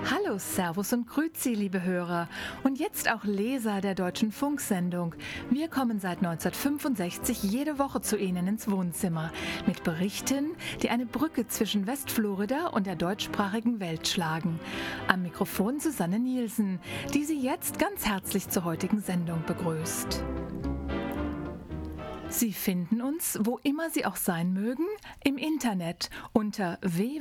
Hallo, Servus und Grüezi, liebe Hörer. Und jetzt auch Leser der Deutschen Funksendung. Wir kommen seit 1965 jede Woche zu Ihnen ins Wohnzimmer mit Berichten, die eine Brücke zwischen Westflorida und der deutschsprachigen Welt schlagen. Am Mikrofon Susanne Nielsen, die Sie jetzt ganz herzlich zur heutigen Sendung begrüßt. Sie finden uns, wo immer Sie auch sein mögen, im Internet unter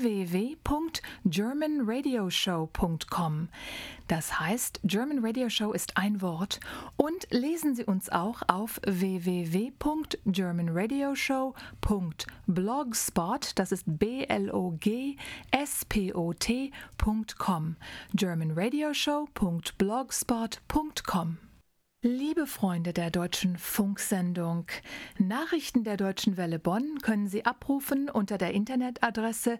www.germanradioshow.com. Das heißt, German Radio Show ist ein Wort. Und lesen Sie uns auch auf www.germanradioshow.blogspot, das ist blogspot.com. germanradioshow.blogspot.com. Liebe Freunde der Deutschen Funksendung, Nachrichten der Deutschen Welle Bonn können Sie abrufen unter der Internetadresse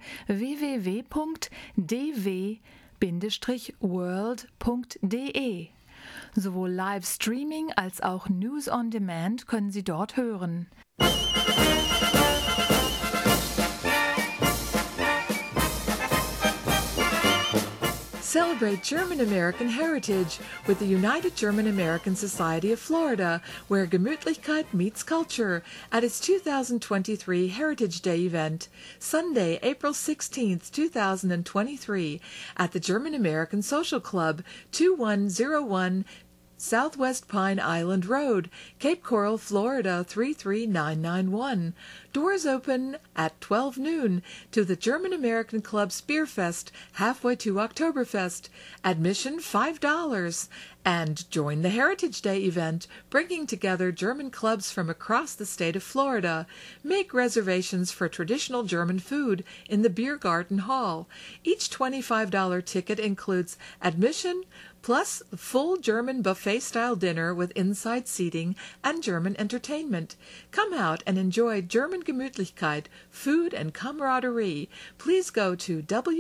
www.dw-world.de. Sowohl Livestreaming als auch News on Demand können Sie dort hören. Celebrate German-American heritage with the United German-American Society of Florida, where Gemütlichkeit meets culture, at its 2023 Heritage Day event, Sunday, April 16th, 2023, at the German-American Social Club, 2101 Southwest Pine Island Road, Cape Coral, Florida 33991. Doors open at 12 noon to the German-American Club Spearfest, halfway to Oktoberfest. Admission $5. And join the Heritage Day event, bringing together German clubs from across the state of Florida. Make reservations for traditional German food in the Beer Garden Hall. Each $25 ticket includes admission, plus full German buffet-style dinner with inside seating and German entertainment. Come out and enjoy German Gemütlichkeit, food and camaraderie. Please go to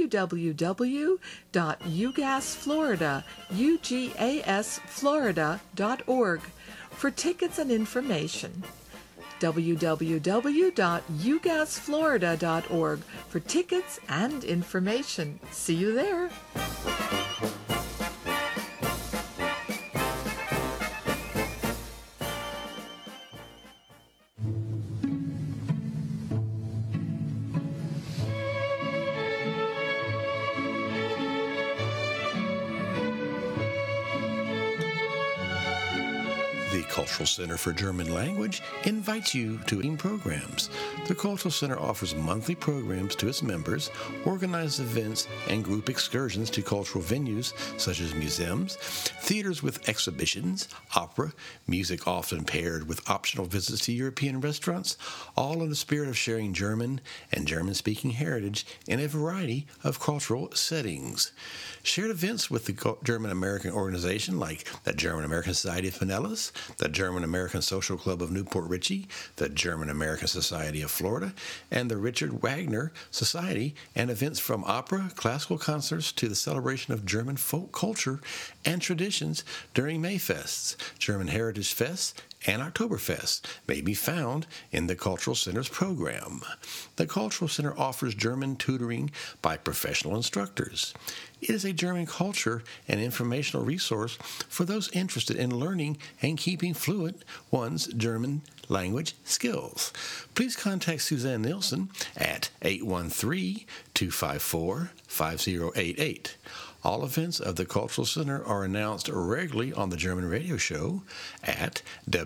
www.ugasflorida.org for tickets and information. www.ugasflorida.org for tickets and information. See you there. The Cultural Center for German Language invites you to programs. The Cultural Center offers monthly programs to its members, organizes events and group excursions to cultural venues such as museums, theaters with exhibitions, opera, music often paired with optional visits to European restaurants, all in the spirit of sharing German and German-speaking heritage in a variety of cultural settings. Shared events with the German-American organization like the German-American Society of Pinellas, the German-American Social Club of Newport Richey, the German-American Society of Florida, and the Richard Wagner Society, and events from opera, classical concerts to the celebration of German folk culture and traditions during Mayfests, German Heritage Fests, and Oktoberfest may be found in the Cultural Center's program. The Cultural Center offers German tutoring by professional instructors. It is a German culture and informational resource for those interested in learning and keeping fluent one's German language skills. Please contact Suzanne Nielsen at 813-254-5088. All events of the Cultural Center are announced regularly on the German Radio Show at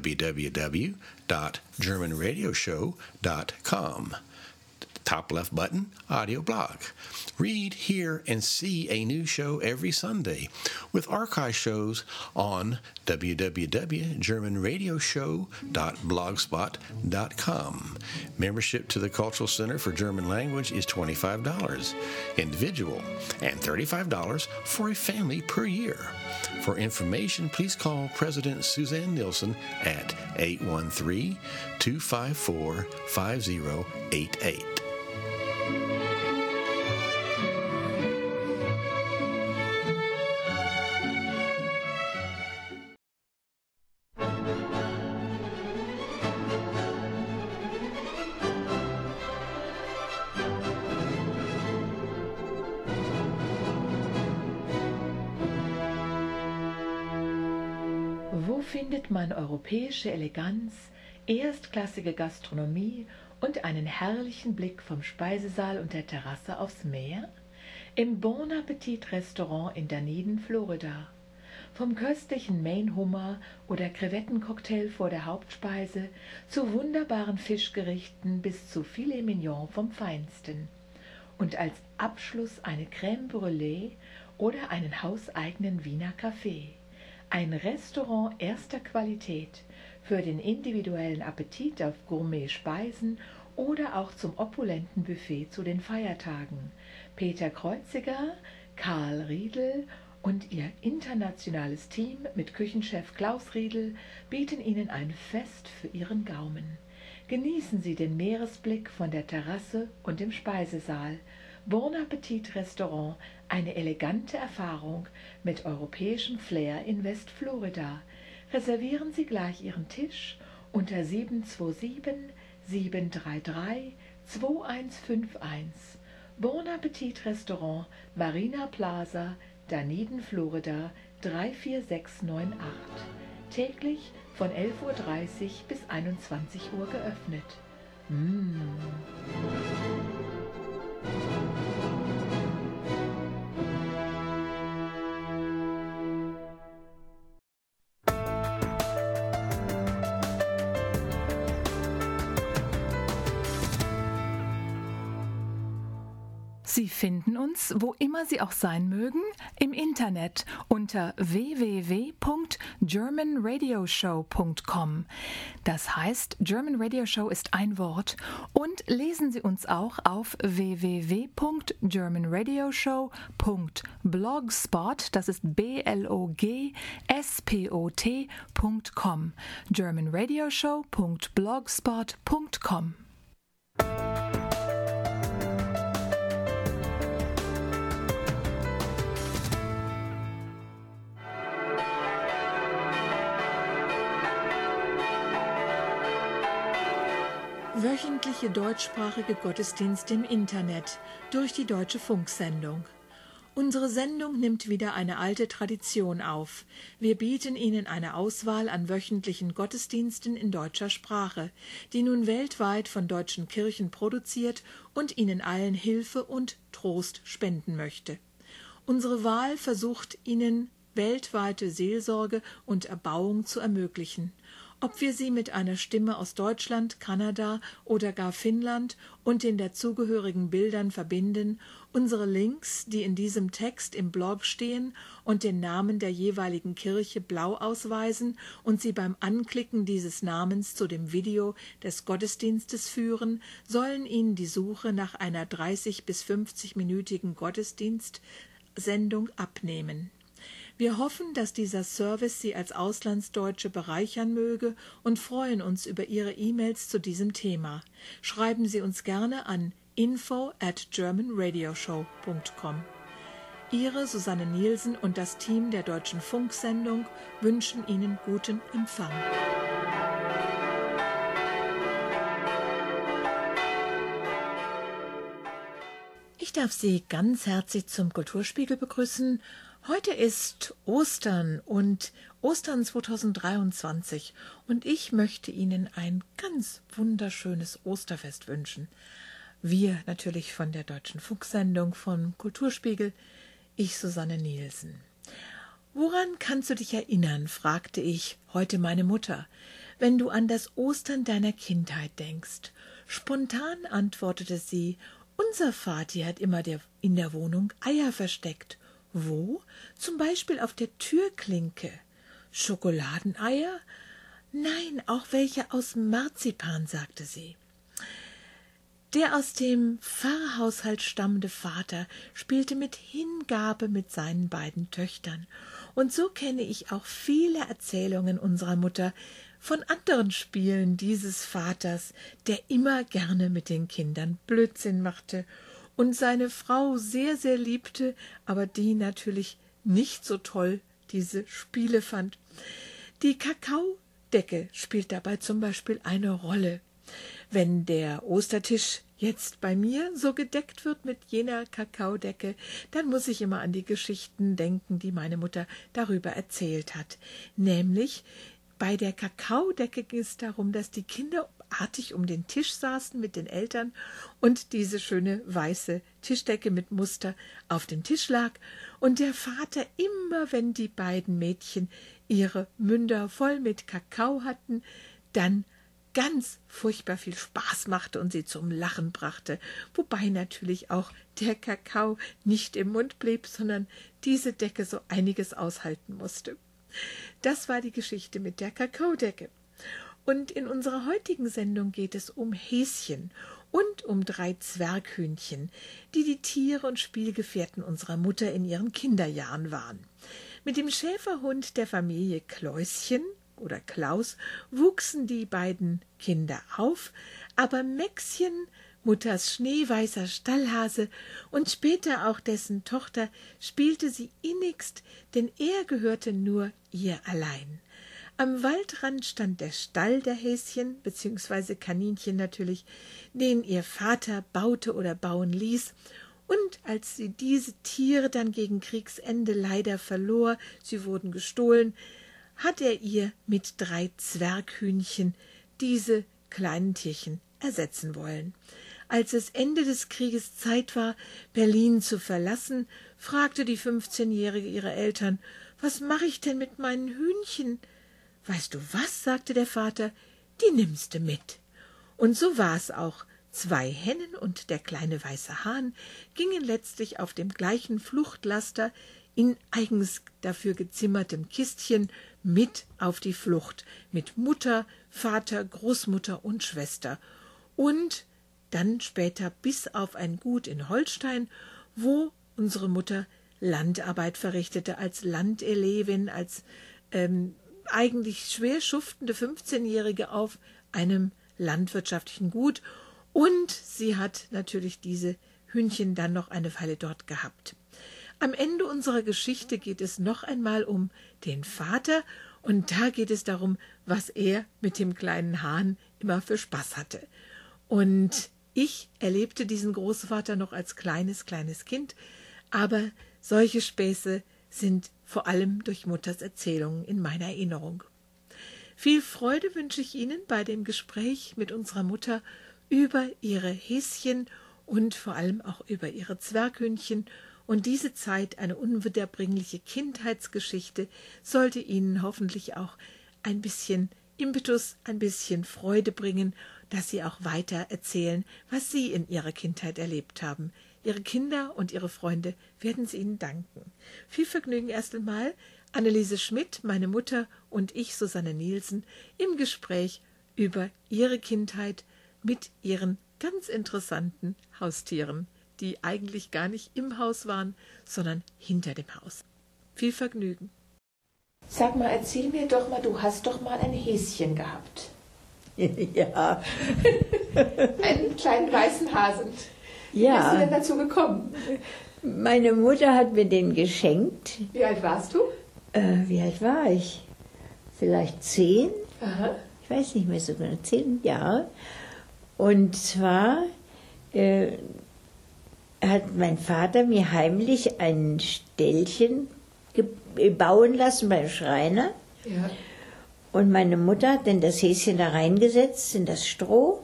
www.germanradioshow.com. Top left button, audio blog. Read, hear, and see a new show every Sunday with archive shows on www.germanradioshow.blogspot.com. Membership to the Cultural Center for German Language is $25 individual and $35 for a family per year. For information, please call President Suzanne Nielsen at 813-254-5088. findet man europäische Eleganz, erstklassige Gastronomie und einen herrlichen Blick vom Speisesaal und der Terrasse aufs Meer? Im Bon Appetit Restaurant in Dunedin, Florida. Vom köstlichen Maine-Hummer oder Krevettencocktail vor der Hauptspeise zu wunderbaren Fischgerichten bis zu Filet Mignon vom Feinsten. Und als Abschluss eine Crème Brûlée oder einen hauseigenen Wiener Kaffee. Ein Restaurant erster Qualität für den individuellen Appetit auf Gourmet-Speisen oder auch zum opulenten Buffet zu den Feiertagen. Peter Kreuziger, Karl Riedel und ihr internationales Team mit Küchenchef Klaus Riedel bieten Ihnen ein Fest für Ihren Gaumen. Genießen Sie den Meeresblick von der Terrasse und dem Speisesaal. Bon Appetit Restaurant, eine elegante Erfahrung mit europäischem Flair in Westflorida. Reservieren Sie gleich Ihren Tisch unter 727 733 2151. Bon Appetit Restaurant, Marina Plaza, Dunedin, Florida 34698. Täglich von 11:30 Uhr bis 21 Uhr geöffnet. Sie finden uns, wo immer Sie auch sein mögen, im Internet unter www.germanradioshow.com. Das heißt, German Radio Show ist ein Wort. Und lesen Sie uns auch auf www.germanradioshow.blogspot, das ist blogspot.com. germanradioshow.blogspot.com. Wöchentliche deutschsprachige Gottesdienste im Internet durch die Deutsche Funksendung. Unsere Sendung nimmt wieder eine alte Tradition auf. Wir bieten Ihnen eine Auswahl an wöchentlichen Gottesdiensten in deutscher Sprache, die nun weltweit von deutschen Kirchen produziert und Ihnen allen Hilfe und Trost spenden möchte. Unsere Wahl versucht Ihnen weltweite Seelsorge und Erbauung zu ermöglichen. Ob wir sie mit einer Stimme aus Deutschland, Kanada oder gar Finnland und den dazugehörigen Bildern verbinden, unsere Links, die in diesem Text im Blog stehen und den Namen der jeweiligen Kirche blau ausweisen und sie beim Anklicken dieses Namens zu dem Video des Gottesdienstes führen, sollen Ihnen die Suche nach einer 30- bis 50-minütigen Gottesdienstsendung abnehmen. Wir hoffen, dass dieser Service Sie als Auslandsdeutsche bereichern möge und freuen uns über Ihre E-Mails zu diesem Thema. Schreiben Sie uns gerne an info@germanradioshow.com. Ihre Susanne Nielsen und das Team der Deutschen Funksendung wünschen Ihnen guten Empfang. Ich darf Sie ganz herzlich zum Kulturspiegel begrüßen. Heute ist Ostern und Ostern 2023 und ich möchte Ihnen ein ganz wunderschönes Osterfest wünschen. Wir natürlich von der Deutschen Funksendung vom Kulturspiegel, ich Susanne Nielsen. Woran kannst du dich erinnern, fragte ich heute meine Mutter, wenn du an das Ostern deiner Kindheit denkst. Spontan antwortete sie, unser Vati hat immer in der Wohnung Eier versteckt. Wo? Zum Beispiel auf der Türklinke. Schokoladeneier? Nein, auch welche aus Marzipan, sagte sie. Der aus dem Pfarrhaushalt stammende Vater spielte mit Hingabe mit seinen beiden Töchtern. Und so kenne ich auch viele Erzählungen unserer Mutter von anderen Spielen dieses Vaters, der immer gerne mit den Kindern Blödsinn machte und seine Frau sehr, sehr liebte, aber die natürlich nicht so toll diese Spiele fand. Die Kakaodecke spielt dabei zum Beispiel eine Rolle. Wenn der Ostertisch jetzt bei mir so gedeckt wird mit jener Kakaodecke, dann muss ich immer an die Geschichten denken, die meine Mutter darüber erzählt hat. Nämlich Bei der Kakaodecke ging es darum, dass die Kinder artig um den Tisch saßen mit den Eltern und diese schöne weiße Tischdecke mit Muster auf dem Tisch lag und der Vater immer, wenn die beiden Mädchen ihre Münder voll mit Kakao hatten, dann ganz furchtbar viel Spaß machte und sie zum Lachen brachte, wobei natürlich auch der Kakao nicht im Mund blieb, sondern diese Decke so einiges aushalten musste. Das war die Geschichte mit der Kakaodecke. Und in unserer heutigen Sendung geht es um Häschen und um 3 Zwerghühnchen, die die Tiere und Spielgefährten unserer Mutter in ihren Kinderjahren waren. Mit dem Schäferhund der Familie Kläuschen oder Klaus wuchsen die beiden Kinder auf, aber Mäxchen, Mutters schneeweißer Stallhase und später auch dessen Tochter, spielte sie innigst, denn er gehörte nur ihr allein. Am Waldrand stand der Stall der Häschen, beziehungsweise Kaninchen natürlich, den ihr Vater baute oder bauen ließ, und als sie diese Tiere dann gegen Kriegsende leider verlor, sie wurden gestohlen, hat er ihr mit 3 Zwerghühnchen diese kleinen Tierchen ersetzen wollen. Als es Ende des Krieges Zeit war, Berlin zu verlassen, fragte die 15-Jährige ihre Eltern, »Was mache ich denn mit meinen Hühnchen?« »Weißt du was?« sagte der Vater, »die nimmst du mit.« Und so war es auch. 2 Hennen und der kleine weiße Hahn gingen letztlich auf dem gleichen Fluchtlaster in eigens dafür gezimmertem Kistchen mit auf die Flucht, mit Mutter, Vater, Großmutter und Schwester. Und dann später bis auf ein Gut in Holstein, wo unsere Mutter Landarbeit verrichtete, als Landelevin, als eigentlich schwer schuftende 15-Jährige auf einem landwirtschaftlichen Gut. Und sie hat natürlich diese Hühnchen dann noch eine Weile dort gehabt. Am Ende unserer Geschichte geht es noch einmal um den Vater und da geht es darum, was er mit dem kleinen Hahn immer für Spaß hatte. Und ich erlebte diesen Großvater noch als kleines Kind, aber solche Späße sind vor allem durch Mutters Erzählungen in meiner Erinnerung. Viel Freude wünsche ich Ihnen bei dem Gespräch mit unserer Mutter über ihre Häschen und vor allem auch über ihre Zwerghühnchen. Und diese Zeit, eine unwiederbringliche Kindheitsgeschichte, sollte Ihnen hoffentlich auch ein bisschen Impetus, ein bisschen Freude bringen, dass Sie auch weiter erzählen, was Sie in Ihrer Kindheit erlebt haben. Ihre Kinder und Ihre Freunde werden es Ihnen danken. Viel Vergnügen erst einmal, Anneliese Schmidt, meine Mutter und ich, Susanne Nielsen, im Gespräch über ihre Kindheit mit ihren ganz interessanten Haustieren, die eigentlich gar nicht im Haus waren, sondern hinter dem Haus. Viel Vergnügen. Sag mal, erzähl mir doch mal, du hast doch mal ein Häschen gehabt. Ja. Einen kleinen weißen Hasen. Ja. Wie bist du denn dazu gekommen? Meine Mutter hat mir den geschenkt. Wie alt warst du? Wie alt war ich? Vielleicht 10? Aha. Ich weiß nicht mehr so genau, 10 Jahre. Und zwar hat mein Vater mir heimlich ein Ställchen bauen lassen beim Schreiner. Ja. Und meine Mutter hat dann das Häschen da reingesetzt in das Stroh.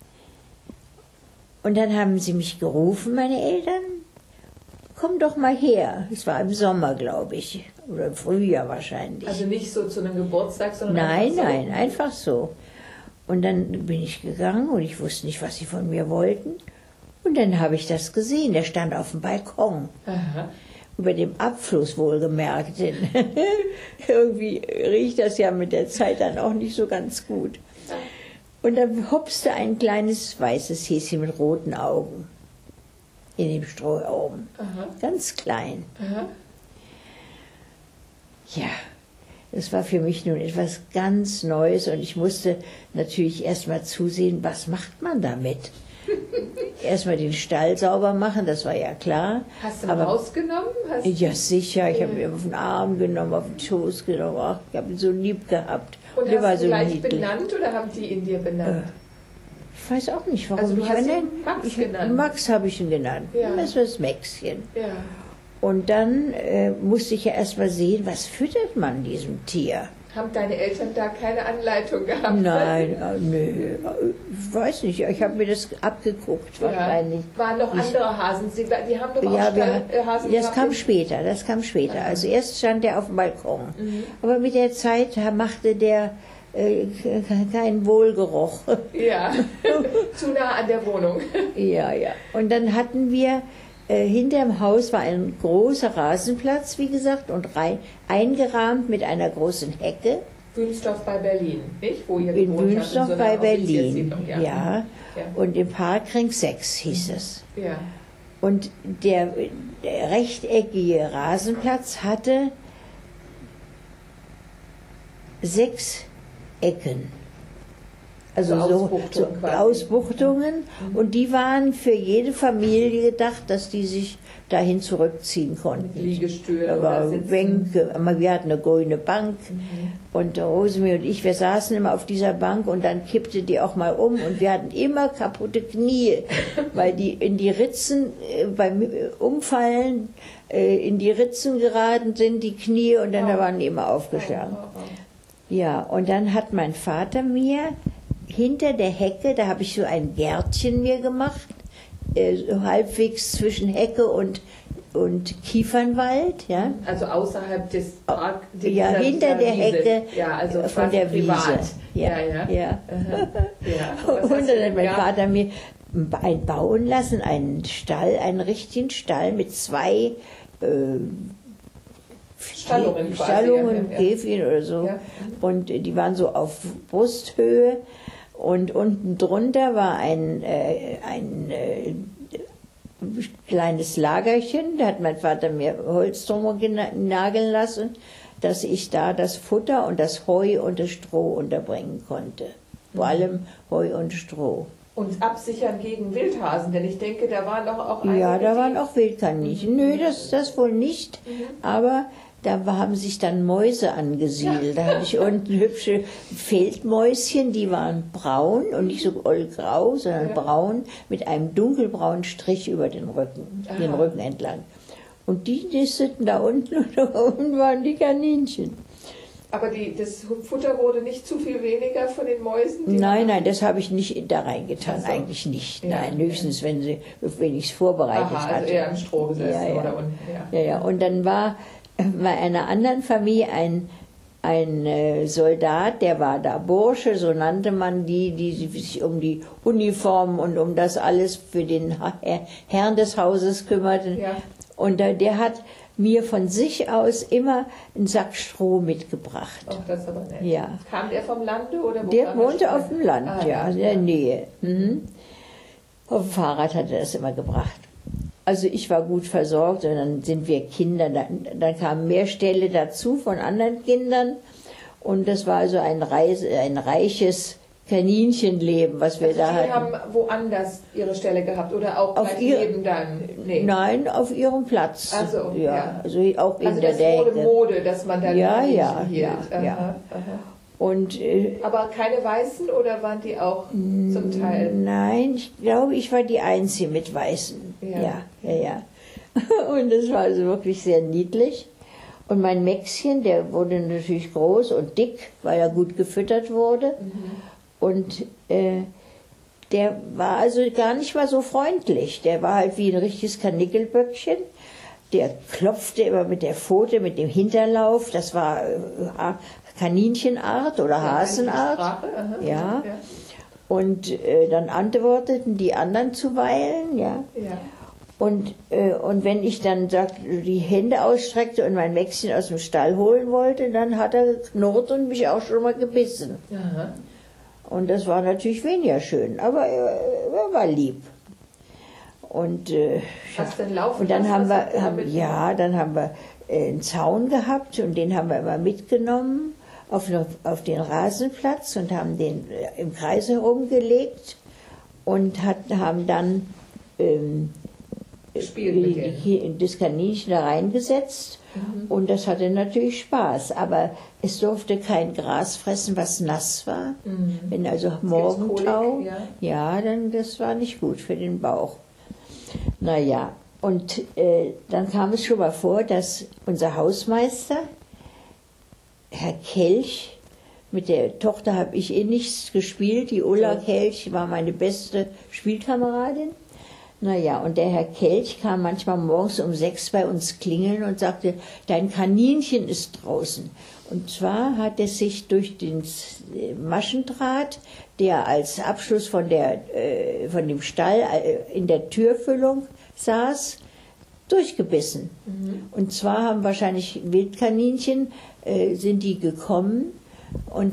Und dann haben sie mich gerufen, meine Eltern, komm doch mal her. Es war im Sommer, glaube ich, oder im Frühjahr wahrscheinlich. Also nicht so zu einem Geburtstag, sondern Nein, einfach so? nein, einfach so. Und dann bin ich gegangen und ich wusste nicht, was sie von mir wollten. Und dann habe ich das gesehen, der stand auf dem Balkon. Aha. Über dem Abfluss wohlgemerkt. Denn irgendwie riecht das ja mit der Zeit dann auch nicht so ganz gut. Und dann hopste ein kleines weißes Häschen mit roten Augen in dem Stroh oben. Aha. Ganz klein. Aha. Ja, das war für mich nun etwas ganz Neues und ich musste natürlich erstmal zusehen, was macht man damit? Erstmal den Stall sauber machen, das war ja klar. Hast du ihn rausgenommen? Ja, sicher. Ich habe ihn auf den Arm genommen, auf den Schoß genommen. Ach, ich habe ihn so lieb gehabt. Und der hast war du so gleich niedlich. benannt oder haben die ihn dir benannt? Ich weiß auch nicht, warum Also du ich hast ihn ihn Max genannt. Max habe ich ihn genannt. Ja. Das war das Mäxchen. Ja. Und dann musste ich ja erstmal sehen, was füttert man diesem Tier. Haben deine Eltern da keine Anleitung gehabt? Nein, nö, ich weiß nicht, ich habe mir das abgeguckt wahrscheinlich. Waren noch andere Hasen, die haben doch auch Ja, Hasen das kam später. Also erst stand er auf dem Balkon. Aber mit der Zeit machte der keinen Wohlgeruch. Ja, zu nah an der Wohnung. Ja. Und dann hatten wir, hinterm Haus war ein großer Rasenplatz, wie gesagt, und eingerahmt mit einer großen Hecke. Wünsdorf bei Berlin, nicht? Wo ihr In gewohnt habt, Wünsdorf so einer bei Berlin, Offizierssiedlung, ja. Und im Parkring 6 hieß es. Ja. Und der rechteckige Rasenplatz hatte 6 Ecken. Also so Ausbuchtungen. Und die waren für jede Familie gedacht, dass die sich dahin zurückziehen konnten. Liegestühle Da oder war Sitzen. Bänke, wir hatten eine grüne Bank. Und Rosemary und ich, wir saßen immer auf dieser Bank und dann kippte die auch mal um und wir hatten immer kaputte Knie, weil die in die Ritzen beim Umfallen in die Ritzen geraten sind, die Knie, und dann waren die immer aufgeschlagen. Ja, und dann hat mein Vater mir hinter der Hecke, da habe ich so ein Gärtchen mir gemacht, so halbwegs zwischen Hecke und Kiefernwald, ja. Also außerhalb des Park, Ja, hinter der Wiese. Hecke Ja, also von der Wiese. privat. Ja. Ja. Und dann hat mein Vater mir bauen lassen, einen Stall, einen richtigen Stall mit 2 Stallungen quasi, Stallungen, ja. Käfchen oder so. Ja. Und die waren so auf Brusthöhe. Und unten drunter war ein kleines Lagerchen. Da hat mein Vater mir Holz drum nageln lassen, dass ich da das Futter und das Heu und das Stroh unterbringen konnte. Vor allem Heu und Stroh. Und absichern gegen Wildhasen, denn ich denke, da waren doch auch einige, Ja, da waren auch Wildkaninchen. Nö, das wohl nicht. Aber da haben sich dann Mäuse angesiedelt. Da hatte ich unten hübsche Feldmäuschen, die waren braun und nicht so ollgrau, sondern braun mit einem dunkelbraunen Strich über den Rücken entlang. Und die nisteten da unten und da unten waren die Kaninchen. Aber das Futter wurde nicht zu viel weniger von den Mäusen? Nein, das habe ich nicht da reingetan, Ach so. eigentlich nicht. Ja, Nein, höchstens, wenn ich es vorbereitet Aha, hatte. also eher im Stroh gesessen Ja. oder unten. Ja. Und dann war bei einer anderen Familie ein Soldat, der war da Bursche, so nannte man die sich um die Uniformen und um das alles für den Herrn des Hauses kümmerten. Ja. Und der hat mir von sich aus immer einen Sack Stroh mitgebracht. Ach, das ist aber nett. Ja. Kam der vom Lande oder wo Der kam wohnte schon? auf dem Land, Ah, in der Nähe. Auf dem Fahrrad hat er das immer gebracht. Also ich war gut versorgt und dann sind wir Kinder, dann kamen mehr Ställe dazu von anderen Kindern und das war also ein reiches Kaninchenleben, was wir Also da die hatten. haben woanders ihre Stelle gehabt oder auch Auf gleich neben dann? Nee. Nein, auf ihrem Platz. Ach so, ja. Also auch Also in der das wurde Decke. Mode, dass man dann Ja, Kaninchen ja, hielt. ja. Aha. Und Aber keine Weißen oder waren die auch zum Teil? nein, ich glaube, ich war die Einzige mit Weißen. Ja. Und das war also wirklich sehr niedlich. Und mein Mäxchen, der wurde natürlich groß und dick, weil er gut gefüttert wurde. Und der war also gar nicht mal so freundlich. Der war halt wie ein richtiges Karnickelböckchen. Der klopfte immer mit der Pfote, mit dem Hinterlauf. Das war Kaninchenart oder Hasenart. Sprache? Aha. Ja. Und dann antworteten die anderen zuweilen, ja. Ja. Und wenn ich dann die Hände ausstreckte und mein Mäxchen aus dem Stall holen wollte, dann hat er geknurrt und mich auch schon mal gebissen. Aha. Und das war natürlich weniger schön, aber er war lieb. Und, Hast du denn laufen und dann lassen? haben wir einen Zaun gehabt und den haben wir immer mitgenommen auf den Rasenplatz und haben den im Kreis herumgelegt und haben dann Gespielt mit denen. das Kaninchen da reingesetzt und das hatte natürlich Spaß, aber es durfte kein Gras fressen, was nass war. Wenn also Morgentau, ja. dann das war nicht gut für den Bauch. Naja, und dann kam es schon mal vor, dass unser Hausmeister Herr Kelch, mit der Tochter habe ich nichts gespielt. Die Ulla Kelch war meine beste Spielkameradin. Naja, und der Herr Kelch kam manchmal morgens um 6 bei uns klingeln und sagte, dein Kaninchen ist draußen. Und zwar hat es sich durch den Maschendraht, der als Abschluss von dem Stall in der Türfüllung saß, durchgebissen. Und zwar haben wahrscheinlich Wildkaninchen, sind die gekommen und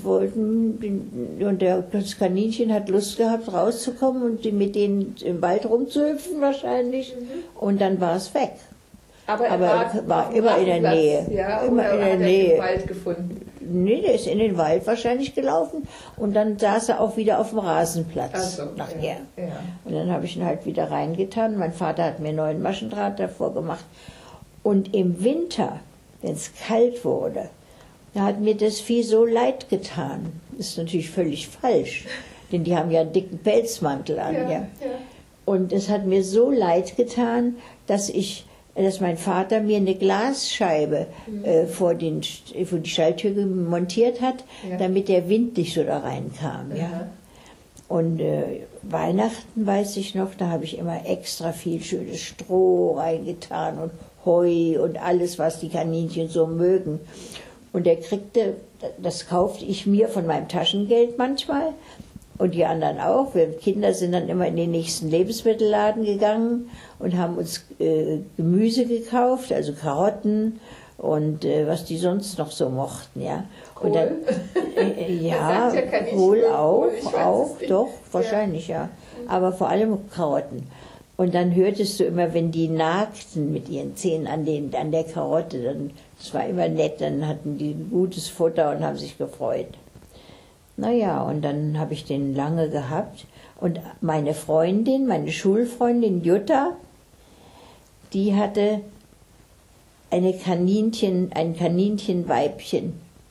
das Kaninchen hat Lust gehabt, rauszukommen und mit denen im Wald rumzuhüpfen wahrscheinlich. Und dann war es weg. Aber er war immer in der Nähe. Ja, immer in der Nähe. Nähe. Den Wald gefunden. Nee, der ist in den Wald wahrscheinlich gelaufen und dann saß er auch wieder auf dem Rasenplatz nachher. Ja. Und dann habe ich ihn halt wieder reingetan. Mein Vater hat mir neuen Maschendraht davor gemacht. Und im Winter, wenn es kalt wurde, da hat mir das Vieh so leid getan. Das ist natürlich völlig falsch, denn die haben ja einen dicken Pelzmantel an. Ja. Und es hat mir so leid getan, dass mein Vater mir eine Glasscheibe vor die Stalltür montiert hat, damit der Wind nicht so da reinkam. Ja. Und Weihnachten weiß ich noch, da habe ich immer extra viel schönes Stroh reingetan und Heu und alles, was die Kaninchen so mögen. Und das kaufte ich mir von meinem Taschengeld manchmal und die anderen auch. Wir Kinder sind dann immer in den nächsten Lebensmittelladen gegangen und haben uns Gemüse gekauft, also Karotten und was die sonst noch so mochten, ja. Kohl? Und dann, ja, Kohl auch, doch, wahrscheinlich, ja. Aber vor allem Karotten. Und dann hörtest du immer, wenn die nagten mit ihren Zähnen an der Karotte, das war immer nett, dann hatten die gutes Futter und haben sich gefreut. Naja, und dann habe ich den lange gehabt. Und meine Schulfreundin Jutta, die hatte ein Kaninchenweibchen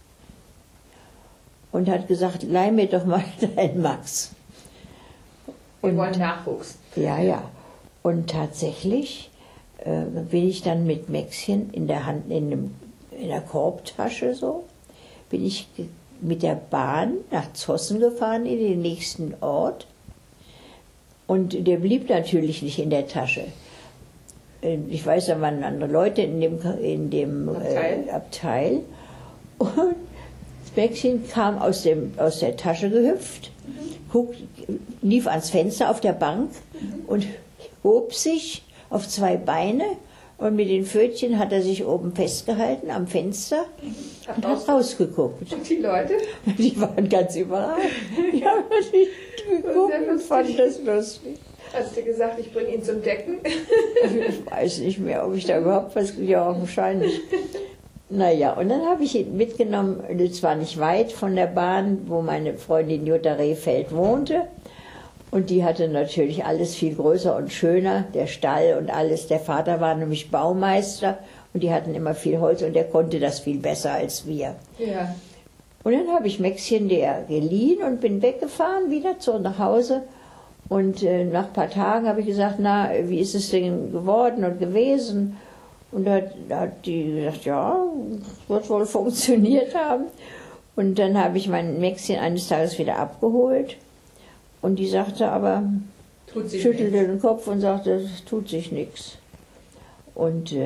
und hat gesagt, leih mir doch mal deinen Max. Wir wollen Nachwuchs. Ja. Und tatsächlich bin ich dann mit Maxchen in der Hand, in der Korbtasche so, bin ich mit der Bahn nach Zossen gefahren in den nächsten Ort. Und der blieb natürlich nicht in der Tasche. Ich weiß, da waren andere Leute in dem Abteil. Und das Maxchen kam aus der Tasche gehüpft, lief ans Fenster auf der Bank und hob sich auf 2 Beine und mit den Pfötchen hat er sich oben festgehalten am Fenster und hat rausgeguckt. Und die Leute? Die waren ganz überrascht. Die haben nicht geguckt und fanden das lustig. Hast du gesagt, ich bringe ihn zum Decken? Ich weiß nicht mehr, ob ich da überhaupt was... Ja, wahrscheinlich. Naja, und dann habe ich ihn mitgenommen, das war nicht weit von der Bahn, wo meine Freundin Jutta Rehfeld wohnte. Und die hatte natürlich alles viel größer und schöner, der Stall und alles. Der Vater war nämlich Baumeister und die hatten immer viel Holz und der konnte das viel besser als wir. Ja. Und dann habe ich Maxchen der geliehen und bin weggefahren, wieder nach Hause. Und nach ein paar Tagen habe ich gesagt, na, wie ist es denn geworden und gewesen? Und da hat die gesagt, ja, wird wohl funktioniert haben. Und dann habe ich mein Maxchen eines Tages wieder abgeholt. Und die sagte aber, schüttelte den Kopf und sagte, es tut sich nichts. Und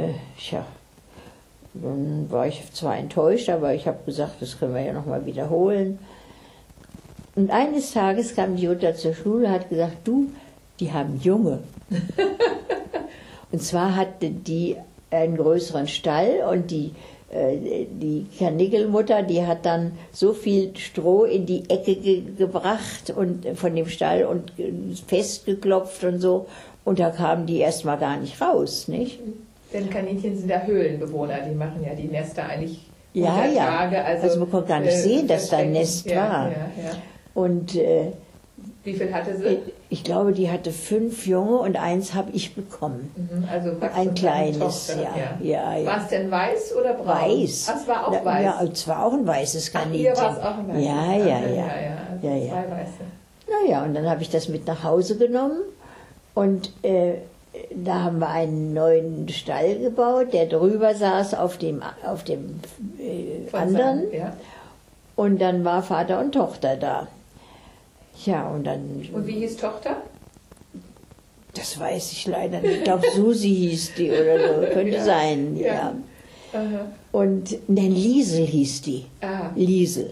dann war ich zwar enttäuscht, aber ich habe gesagt, das können wir ja nochmal wiederholen. Und eines Tages kam die Jutta zur Schule und hat gesagt, du, die haben Junge. Und zwar hatte die einen größeren Stall und die Karnickelmutter, die hat dann so viel Stroh in die Ecke gebracht und von dem Stall und festgeklopft und so. Und da kamen die erstmal gar nicht raus, nicht? Denn Kaninchen sind ja Höhlenbewohner, die machen ja die Nester eigentlich ja. Tage. Also man konnte gar nicht sehen, dass da ein Nest war. Ja. Und wie viel hatte sie? Ich glaube, die hatte 5 Junge und eins habe ich bekommen. Also ein kleines, ja. War es denn weiß oder braun? Weiß. Es war auch weiß? Ja, es war auch ein weißes Kaninchen. Hier war es auch ein weißes. Ja. 2 weiße. Naja, und dann habe ich das mit nach Hause genommen und da haben wir einen neuen Stall gebaut, der drüber saß auf dem anderen. Ja. Und dann war Vater und Tochter da. Ja, und dann... Und wie hieß Tochter? Das weiß ich leider nicht. Ich glaube, Susi hieß die oder so. Könnte sein, ja. Aha. Und nein, Liesel hieß die. Ah. Liesel.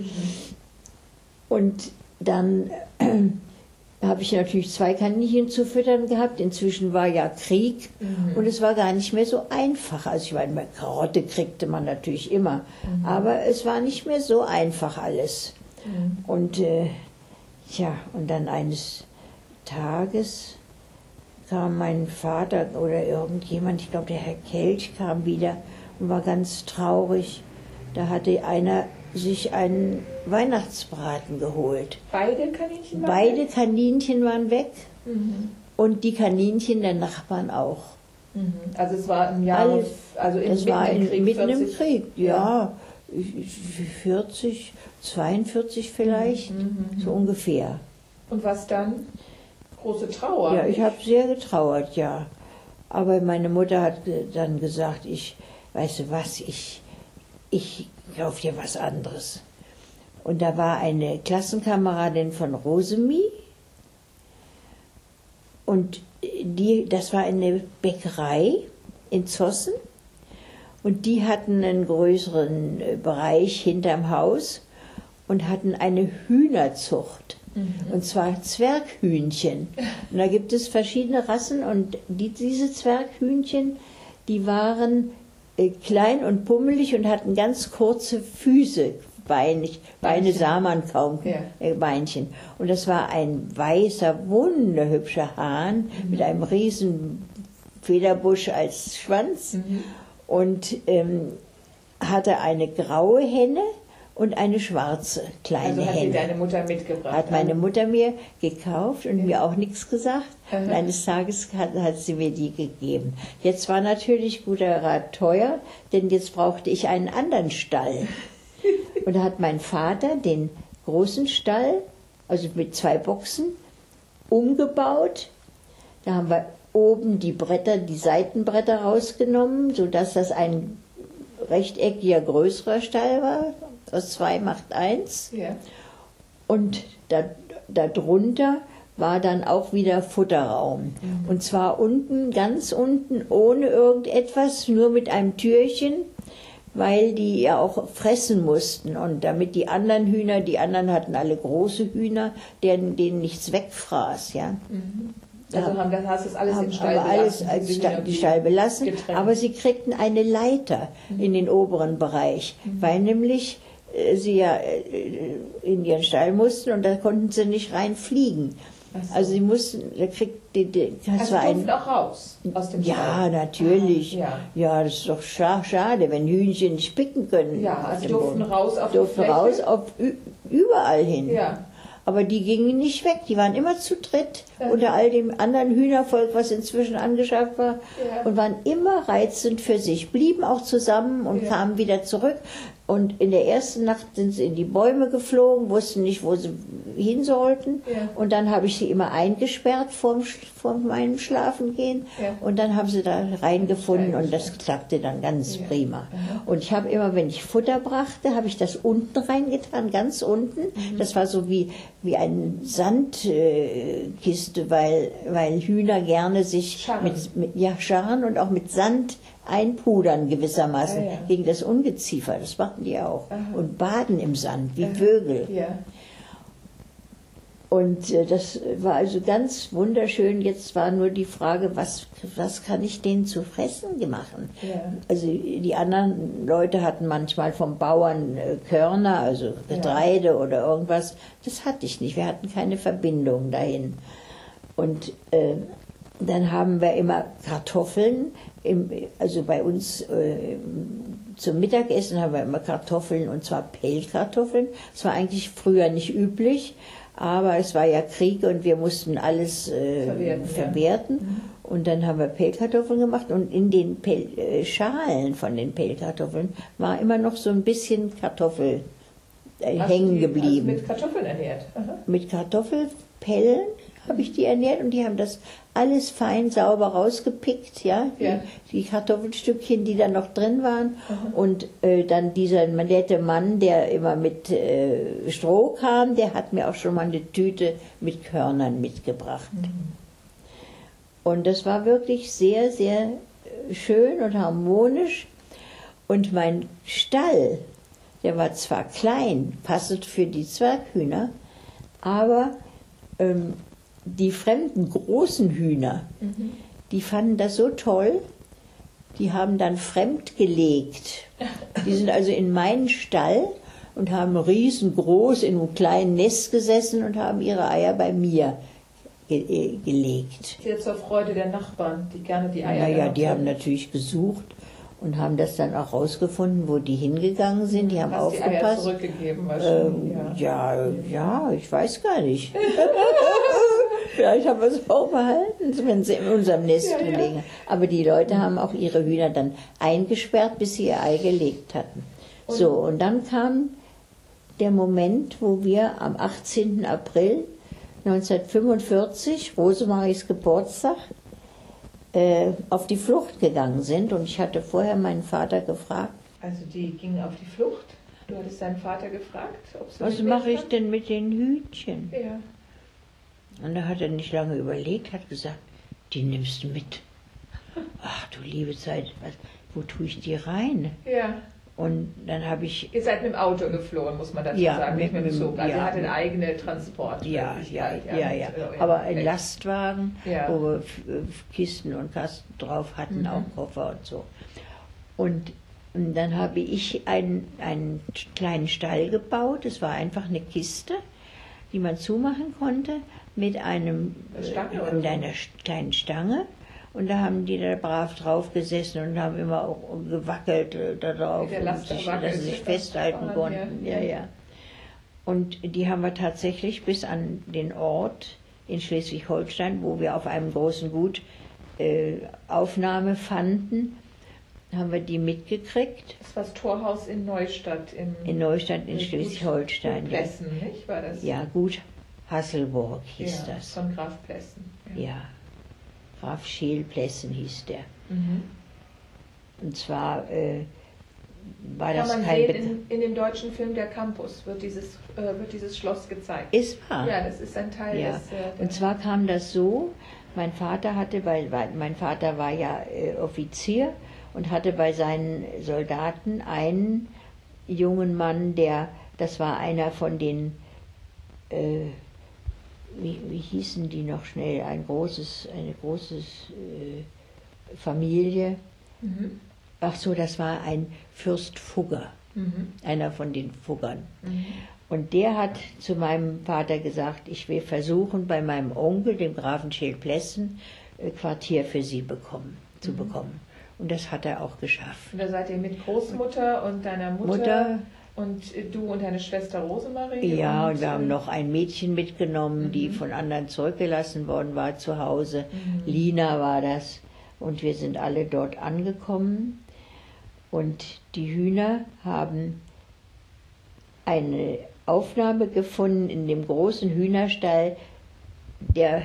Und dann habe ich natürlich 2 Kaninchen zu füttern gehabt. Inzwischen war ja Krieg und es war gar nicht mehr so einfach. Also ich meine, Karotte kriegte man natürlich immer, aber es war nicht mehr so einfach alles. Und ja, und dann eines Tages kam mein Vater oder irgendjemand, ich glaube der Herr Kelch kam wieder und war ganz traurig. Da hatte einer sich einen Weihnachtsbraten geholt. Beide Kaninchen waren Beide weg? Kaninchen waren weg und die Kaninchen der Nachbarn auch. Also es war im Jahr, Alles, also das war mitten im 40. Krieg, ja. 40, 42 vielleicht, so ungefähr. Und was dann? Große Trauer. Ja, ich habe sehr getrauert, ja. Aber meine Mutter hat dann gesagt, weißt du was, ich kaufe dir was anderes. Und da war eine Klassenkameradin von Rosemi und das war eine Bäckerei in Zossen und die hatten einen größeren Bereich hinterm Haus und hatten eine Hühnerzucht. Und zwar Zwerghühnchen. Und da gibt es verschiedene Rassen und diese Zwerghühnchen, die waren klein und pummelig und hatten ganz kurze Füße, Beine sah man kaum, Beinchen. Und das war ein weißer, wunderhübscher Hahn mit einem riesen Federbusch als Schwanz und hatte eine graue Henne und eine schwarze kleine Also hat Henne. dir deine Mutter mitgebracht? Hat meine Mutter mir gekauft und mir auch nichts gesagt. Und eines Tages hat sie mir die gegeben. Jetzt war natürlich guter Rat teuer, denn jetzt brauchte ich einen anderen Stall. Und da hat mein Vater den großen Stall, also mit 2 Boxen, umgebaut. Da haben wir oben die Seitenbretter rausgenommen, sodass das ein rechteckiger, größerer Stall war. Aus 2 macht 1. Ja. Und darunter war dann auch wieder Futterraum. Und zwar unten, ganz unten, ohne irgendetwas, nur mit einem Türchen, weil die ja auch fressen mussten. Und damit die anderen hatten alle große Hühner, denen nichts wegfraß. Ja. Also hast du es alles im Stall aber alles belassen? als die Stall belassen, getrennt. aber sie kriegten eine Leiter in den oberen Bereich, weil nämlich sie ja in ihren Stall mussten und da konnten sie nicht reinfliegen. So. Also sie mussten, das war durften auch raus aus dem Stall? Ja, natürlich. Ja. Ja, das ist doch schade, wenn Hühnchen nicht picken können. Ja, auf also dem durften Boden. raus auf Durften die Fläche? raus überall hin. Ja. Aber die gingen nicht weg, die waren immer zu dritt unter all dem anderen Hühnervolk, was inzwischen angeschafft war, und waren immer reizend für sich, blieben auch zusammen und kamen wieder zurück. Und in der ersten Nacht sind sie in die Bäume geflogen, wussten nicht, wo sie hin sollten. Ja. Und dann habe ich sie immer eingesperrt vor meinem Schlafengehen. Ja. Und dann haben sie da reingefunden und das klappte dann ganz prima. Und ich habe immer, wenn ich Futter brachte, habe ich das unten reingetan, ganz unten. Das war so wie eine Sandkiste, weil Hühner gerne sich scharren und auch mit Sand einpudern gewissermaßen gegen das Ungeziefer. Das machen die auch. Und baden im Sand, wie Vögel. Ja. Und das war also ganz wunderschön. Jetzt war nur die Frage, was kann ich denen zu fressen machen? Ja. Also die anderen Leute hatten manchmal vom Bauern Körner, also Getreide oder irgendwas. Das hatte ich nicht. Wir hatten keine Verbindung dahin. Und dann haben wir immer Kartoffeln. Also bei uns zum Mittagessen haben wir immer Kartoffeln, und zwar Pellkartoffeln. Das war eigentlich früher nicht üblich, aber es war ja Krieg und wir mussten alles verwerten. Und dann haben wir Pellkartoffeln gemacht und in den Schalen von den Pellkartoffeln war immer noch so ein bisschen Kartoffel hängen geblieben. Also mit Kartoffeln ernährt? Aha. Mit Kartoffelpellen habe ich die ernährt und die haben das alles fein sauber rausgepickt, ja, die Kartoffelstückchen, die da noch drin waren. Und dann dieser nette Mann, der immer mit Stroh kam, der hat mir auch schon mal eine Tüte mit Körnern mitgebracht. Und das war wirklich sehr, sehr schön und harmonisch. Und mein Stall, der war zwar klein, passend für die Zwerghühner, aber die fremden großen Hühner, die fanden das so toll, die haben dann fremd gelegt. Die sind also in meinen Stall und haben riesengroß in einem kleinen Nest gesessen und haben ihre Eier bei mir gelegt. Sehr zur Freude der Nachbarn, die gerne die Eier Naja, die haben natürlich gesucht und haben das dann auch rausgefunden, wo die hingegangen sind. Die haben aufgepasst. Die Eier zurückgegeben wahrscheinlich. Ja, ich weiß gar nicht. Vielleicht haben wir es auch behalten, wenn sie in unserem Nest gelegen haben. Aber die Leute haben auch ihre Hühner dann eingesperrt, bis sie ihr Ei gelegt hatten. Und dann kam der Moment, wo wir am 18. April 1945, Rosemaries Geburtstag, auf die Flucht gegangen sind. Und ich hatte vorher meinen Vater gefragt. Also die gingen auf die Flucht? Du hattest deinen Vater gefragt? Was mache ich denn mit den Hühnchen? Ja. Und da hat er nicht lange überlegt, hat gesagt, die nimmst du mit. Ach du liebe Zeit, wo tue ich die rein? Ja. Und dann habe ich... Ihr seid mit dem Auto geflohen, muss man dazu sagen, nicht mit dem Zug. Also ihr hattet eigene Transport. Ja. Aber ein Lastwagen, wo wir Kisten und Kasten drauf hatten, auch Koffer und so. Und dann habe ich einen kleinen Stall gebaut. Es war einfach eine Kiste, die man zumachen konnte, mit einer kleinen Stange. Und da haben die da brav drauf gesessen und haben immer auch gewackelt da drauf, dass sie sich festhalten konnten. Ja. Und die haben wir tatsächlich bis an den Ort in Schleswig-Holstein, wo wir auf einem großen Gut Aufnahme fanden, haben wir die mitgekriegt. Das war das Torhaus in Neustadt. In Neustadt in Schleswig-Holstein. Plessen, nicht? War das? Ja, Gut Hasselburg hieß das. Von Graf Plessen. Ja. Graf Scheel-Plessen hieß der. Und zwar war das kann man kein... sehen, in dem deutschen Film Der Campus wird dieses Schloss gezeigt. Ist wahr? Ja, das ist ein Teil des... Und zwar kam das so, mein Vater hatte, weil mein Vater war ja Offizier und hatte bei seinen Soldaten einen jungen Mann, das war einer von den... Wie hießen die noch schnell? Eine große Familie. Ach so, das war ein Fürst Fugger, einer von den Fuggern. Und der hat zu meinem Vater gesagt, ich will versuchen, bei meinem Onkel, dem Grafen Scheel-Plessen, Quartier für sie zu bekommen. Und das hat er auch geschafft. Und da seid ihr mit Großmutter und deiner Mutter und du und deine Schwester Rosemarie? Ja, und wir haben noch ein Mädchen mitgenommen, die von anderen zurückgelassen worden war zu Hause. Lina war das. Und wir sind alle dort angekommen. Und die Hühner haben eine Aufnahme gefunden in dem großen Hühnerstall der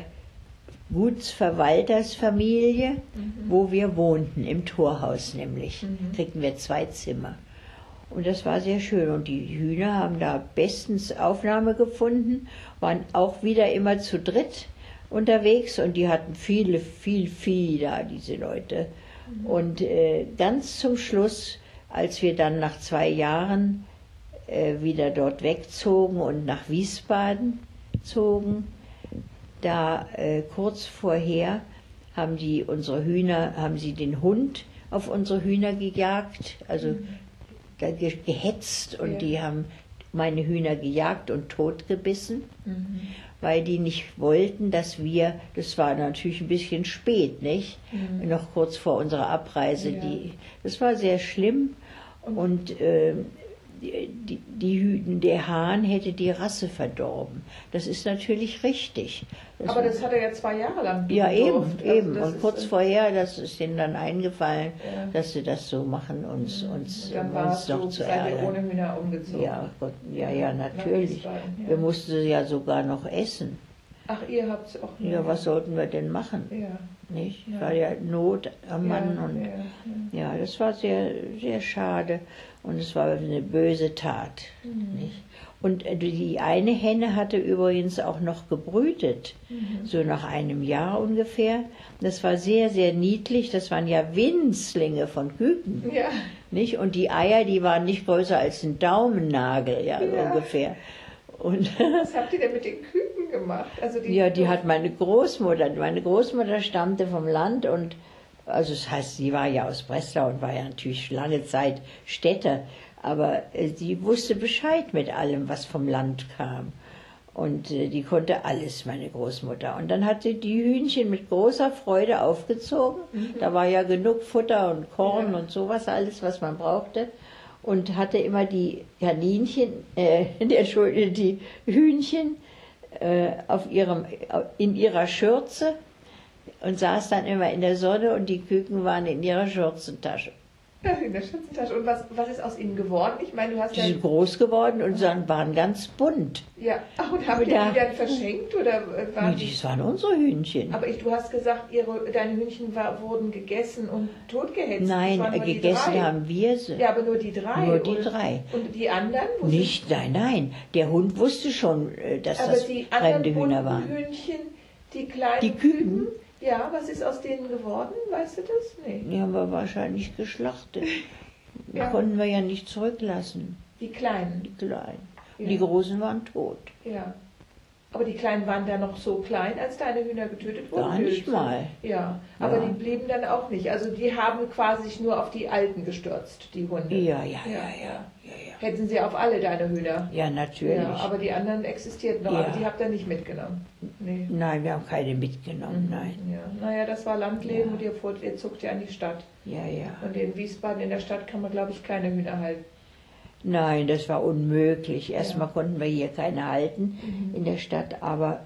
Gutsverwaltersfamilie, wo wir wohnten, im Torhaus nämlich. Kriegten wir 2 Zimmer. Und das war sehr schön. Und die Hühner haben da bestens Aufnahme gefunden, waren auch wieder immer zu dritt unterwegs und die hatten viel Vieh da, diese Leute. Und ganz zum Schluss, als wir dann nach 2 Jahren wieder dort wegzogen und nach Wiesbaden zogen, da kurz vorher haben sie den Hund auf unsere Hühner gejagt, also gehetzt, und die haben meine Hühner gejagt und totgebissen, weil die nicht wollten, das war natürlich ein bisschen spät, nicht? Noch kurz vor unserer Abreise, das war sehr schlimm und der Hahn hätte die Rasse verdorben. Das ist natürlich richtig. Aber das hat er ja 2 Jahre lang Ja, eben. Also und kurz vorher, das ist denen dann eingefallen, dass sie das so machen, uns noch zu ärgern. Ohne Hühner umgezogen. Ja, Gott, ja, natürlich. Wir mussten sie ja sogar noch essen. Ach, ihr habt es auch. Ja, was sollten wir denn machen? Ja. Nicht? Ja. War ja Not am Mann und ja. ja, das war sehr, sehr schade und es war eine böse Tat. Nicht? Und die eine Henne hatte übrigens auch noch gebrütet, so nach einem Jahr ungefähr. Das war sehr, sehr niedlich. Das waren ja Winzlinge von Küken. Ja. Nicht? Und die Eier, die waren nicht größer als ein Daumennagel, ja, ungefähr. Und Was habt ihr denn mit den Küken gemacht? Also die hat meine Großmutter stammte vom Land und, also das heißt, sie war ja aus Breslau und war ja natürlich lange Zeit Städter, aber sie wusste Bescheid mit allem, was vom Land kam. Und die konnte alles, meine Großmutter. Und dann hat sie die Hühnchen mit großer Freude aufgezogen. Da war ja genug Futter und Korn und sowas, alles, was man brauchte. Und hatte immer die Kaninchen, die Hühnchen in ihrer Schürze und saß dann immer in der Sonne und die Küken waren in ihrer Schürzentasche. Ja, in der Schürzentasche. Und was ist aus ihnen geworden? Ich meine, du hast Die sind groß geworden und waren ganz bunt. Ja, ach, und habt ihr die dann verschenkt? Oder Nee, das waren unsere Hühnchen. Aber du hast gesagt, deine Hühnchen wurden gegessen und totgehetzt. Nein, gegessen haben wir sie. Ja, aber nur die 3. Nur die 3. Und die anderen? Nicht, nein. Der Hund wusste schon, dass aber das die fremde Hühner waren. Hühnchen, die kleinen Die Küken? Ja, was ist aus denen geworden? Weißt du das? Nee. Die haben wir wahrscheinlich geschlachtet. Die Ja. konnten wir ja nicht zurücklassen. Die kleinen. Die Kleinen. Ja. Die Großen waren tot. Ja. Aber die Kleinen waren dann noch so klein, als deine Hühner getötet wurden? Gar nicht mal. Ja, aber Ja. die blieben dann auch nicht. Also die haben quasi sich nur auf die Alten gestürzt, die Hunde. Ja. Hätten sie auf alle deine Hühner. Ja, natürlich. Ja, aber die anderen existierten noch. Ja. Aber die habt ihr nicht mitgenommen. Nee. Nein, wir haben keine mitgenommen, nein. Ja. Naja, das war Landleben Ja. und ihr zuckt ja an die Stadt. Ja. Und in Wiesbaden in der Stadt kann man, glaube ich, keine Hühner halten. Nein, das war unmöglich. Erstmal konnten wir hier keine halten in der Stadt, aber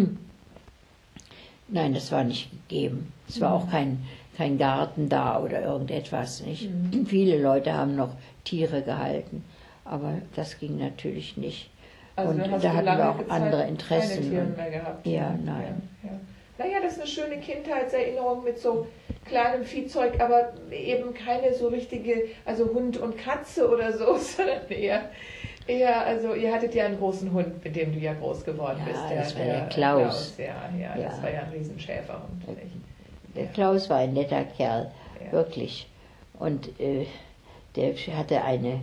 nein, das war nicht gegeben. Es war auch kein Garten da oder irgendetwas, nicht? Viele Leute haben noch Tiere gehalten, aber das ging natürlich nicht. Also und dann hast da du hatten lange wir auch Zeit andere Interessen. Keine Tiere und- mehr gehabt. Ja, nein. Ja. Naja, das ist eine schöne Kindheitserinnerung mit so kleinem Viehzeug, aber eben keine so richtige, also Hund und Katze oder so, sondern eher, also ihr hattet ja einen großen Hund, mit dem du ja groß geworden Ja, bist. das war der Klaus. Ja, das Ja. war ja ein Riesenschäferhund. Nicht? Der Klaus war ein netter Kerl, Ja. wirklich. Und der hatte eine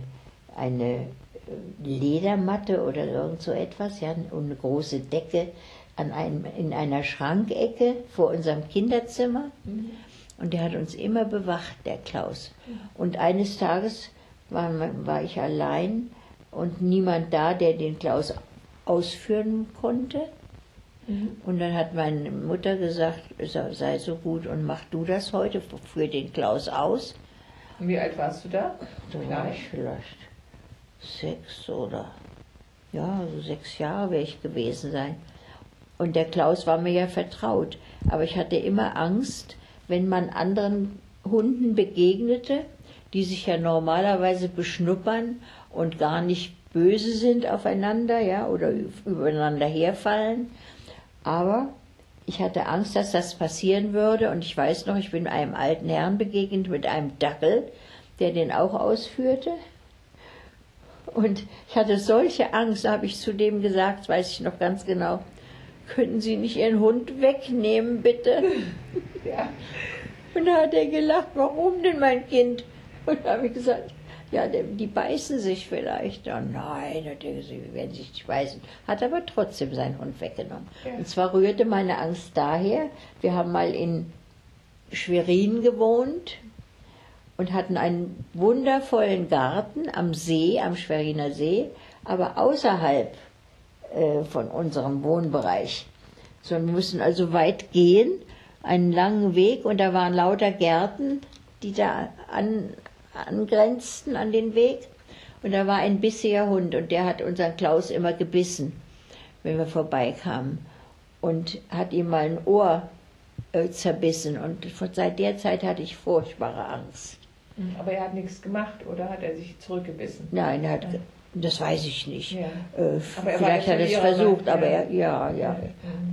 Ledermatte oder irgend so etwas, ja, und eine große Decke in einer Schrankecke vor unserem Kinderzimmer. Und der hat uns immer bewacht, der Klaus. Und eines Tages war ich allein und niemand da, der den Klaus ausführen konnte. Und dann hat meine Mutter gesagt, sei so gut und mach du das heute, führ den Klaus aus. Und wie alt warst du da? Da war Klein? ich vielleicht 6 oder, ja, so 6 Jahre werde ich gewesen sein. Und der Klaus war mir ja vertraut. Aber ich hatte immer Angst, wenn man anderen Hunden begegnete, die sich ja normalerweise beschnuppern und gar nicht böse sind aufeinander, ja, oder übereinander herfallen. Aber ich hatte Angst, dass das passieren würde. Und ich weiß noch, ich bin einem alten Herrn begegnet mit einem Dackel, der den auch ausführte. Und ich hatte solche Angst, da habe ich zu dem gesagt, weiß ich noch ganz genau, könnten Sie nicht Ihren Hund wegnehmen, bitte? Ja. Und da hat er gelacht, warum denn, mein Kind? Und da habe ich gesagt, ja, die beißen sich vielleicht. Ja, nein, hat er gesagt, sie werden sich nicht beißen. Hat aber trotzdem seinen Hund weggenommen. Ja. Und zwar rührte meine Angst daher, wir haben mal in Schwerin gewohnt und hatten einen wundervollen Garten am See, am Schweriner See, aber außerhalb von unserem Wohnbereich. So, wir mussten also weit gehen, einen langen Weg, und da waren lauter Gärten, die da angrenzten an den Weg. Und da war ein bissiger Hund und der hat unseren Klaus immer gebissen, wenn wir vorbeikamen. Und hat ihm mal ein Ohr zerbissen. Und seit der Zeit hatte ich furchtbare Angst. Aber er hat nichts gemacht, oder hat er sich zurückgebissen? Nein, das weiß ich nicht. Ja. Aber er war Vielleicht hat er es Verlierer, versucht, ja. aber ja. Ja.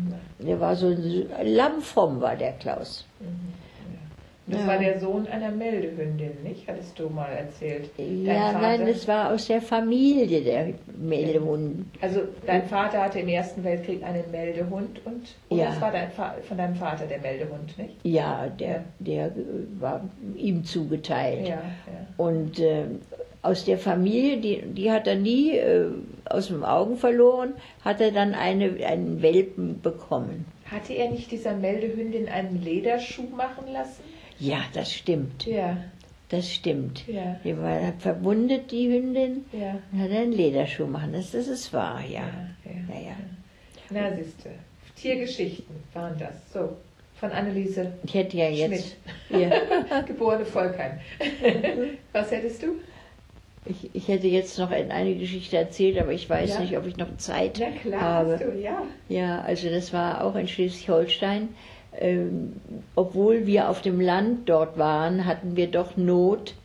Der war so lammfromm, war der Klaus. Das Ja. war der Sohn einer Meldehündin, nicht? Hattest du mal erzählt. Dein Ja, Vater, nein, das war aus der Familie der Meldehunde. Also dein Vater hatte im Ersten Weltkrieg einen Meldehund und Ja. das war von deinem Vater der Meldehund, nicht? Ja, der war ihm zugeteilt. Ja. Und aus der Familie, die hat er nie aus den Augen verloren, hat er dann einen Welpen bekommen. Hatte er nicht dieser Meldehündin einen Lederschuh machen lassen? Ja, das stimmt. Ja. Das stimmt. Ja. Die war verwundet, die Hündin, Ja. und hat einen Lederschuh machen. Das ist wahr, ja. Ja. Na, siehste. Tiergeschichten waren das. So, von Anneliese Ich hätte ja jetzt. Schmidt. Ja, Geborene Volkheim. Was hättest du? ich hätte jetzt noch eine Geschichte erzählt, aber ich weiß Ja. nicht, ob ich noch Zeit Na klar, habe. hast du, ja. Ja, also das war auch in Schleswig-Holstein. Obwohl wir auf dem Land dort waren, hatten wir doch Not,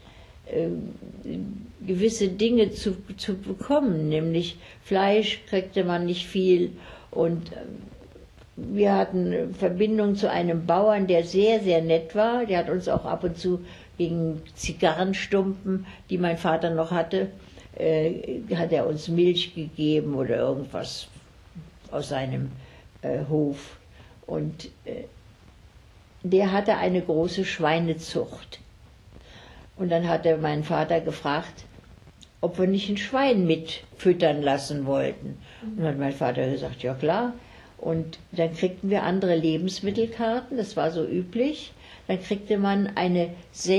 gewisse Dinge zu bekommen. Nämlich Fleisch kriegte man nicht viel und wir hatten Verbindung zu einem Bauern, der sehr, sehr nett war. Der hat uns auch ab und zu gegen Zigarrenstumpen, die mein Vater noch hatte, hat er uns Milch gegeben oder irgendwas aus seinem Hof. Und der hatte eine große Schweinezucht. Und dann hatte mein Vater gefragt, ob wir nicht ein Schwein mitfüttern lassen wollten. Und dann hat mein Vater gesagt, ja klar. Und dann kriegten wir andere Lebensmittelkarten, das war so üblich. Dann kriegte man eine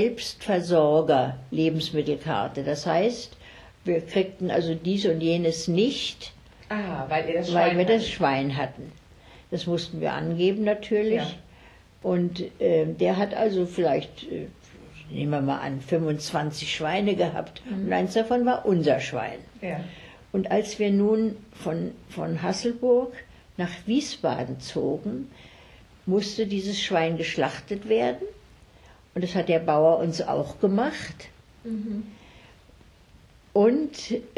Selbstversorger-Lebensmittelkarte. Das heißt, wir kriegten also dies und jenes nicht, Ah, weil ihr das weil Schwein wir das hattet. Schwein hatten. Das mussten wir angeben natürlich. Ja. Und der hat also vielleicht, nehmen wir mal an, 25 Schweine gehabt. Und eins davon war unser Schwein. Ja. Und als wir nun von Hasselburg nach Wiesbaden zogen, musste dieses Schwein geschlachtet werden. Und das hat der Bauer uns auch gemacht. Und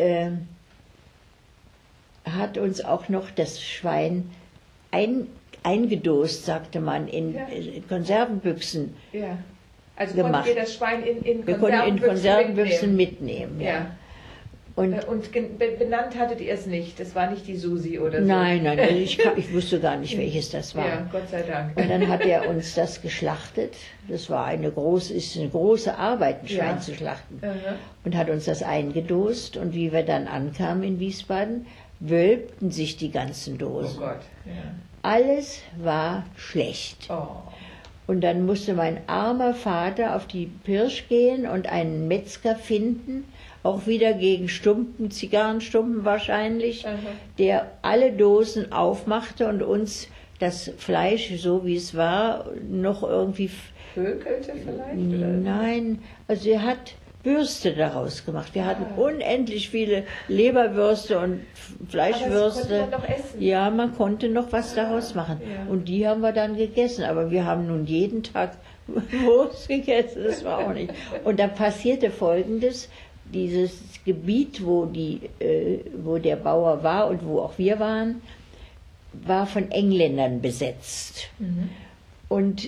hat uns auch noch das Schwein eingedost, sagte man, in Ja. Konservenbüchsen. Ja. Also Gemacht. konntet ihr das Schwein in Wir konnten in Konservenbüchsen mitnehmen? mitnehmen. Ja. Und Und benannt hattet ihr es nicht? Das war nicht die Susi oder so? nein, also ich wusste gar nicht, welches das war. Ja, Gott sei Dank. Und dann hat er uns das geschlachtet. Das war ist eine große Arbeit, ein Schwein Ja. zu schlachten. Aha. Und hat uns das eingedost. Und wie wir dann ankamen in Wiesbaden, wölbten sich die ganzen Oh Dosen. Gott. Ja. Alles war schlecht. Oh. Und dann musste mein armer Vater auf die Pirsch gehen und einen Metzger finden, auch wieder gegen Stumpen, Zigarrenstumpen wahrscheinlich, Aha. der alle Dosen aufmachte und uns das Fleisch, so wie es war, noch irgendwie... Vökelte vielleicht? Oder? Nein, also er hat Würste daraus gemacht. Wir hatten unendlich viele Leberwürste und Fleischwürste. Aber das konnte man doch essen. Ja, man konnte noch was daraus machen. Ja. Und die haben wir dann gegessen. Aber wir haben nun jeden Tag Wurst gegessen. Das war auch nicht. Und da passierte Folgendes. Dieses Gebiet, wo der Bauer war und wo auch wir waren, war von Engländern besetzt. Und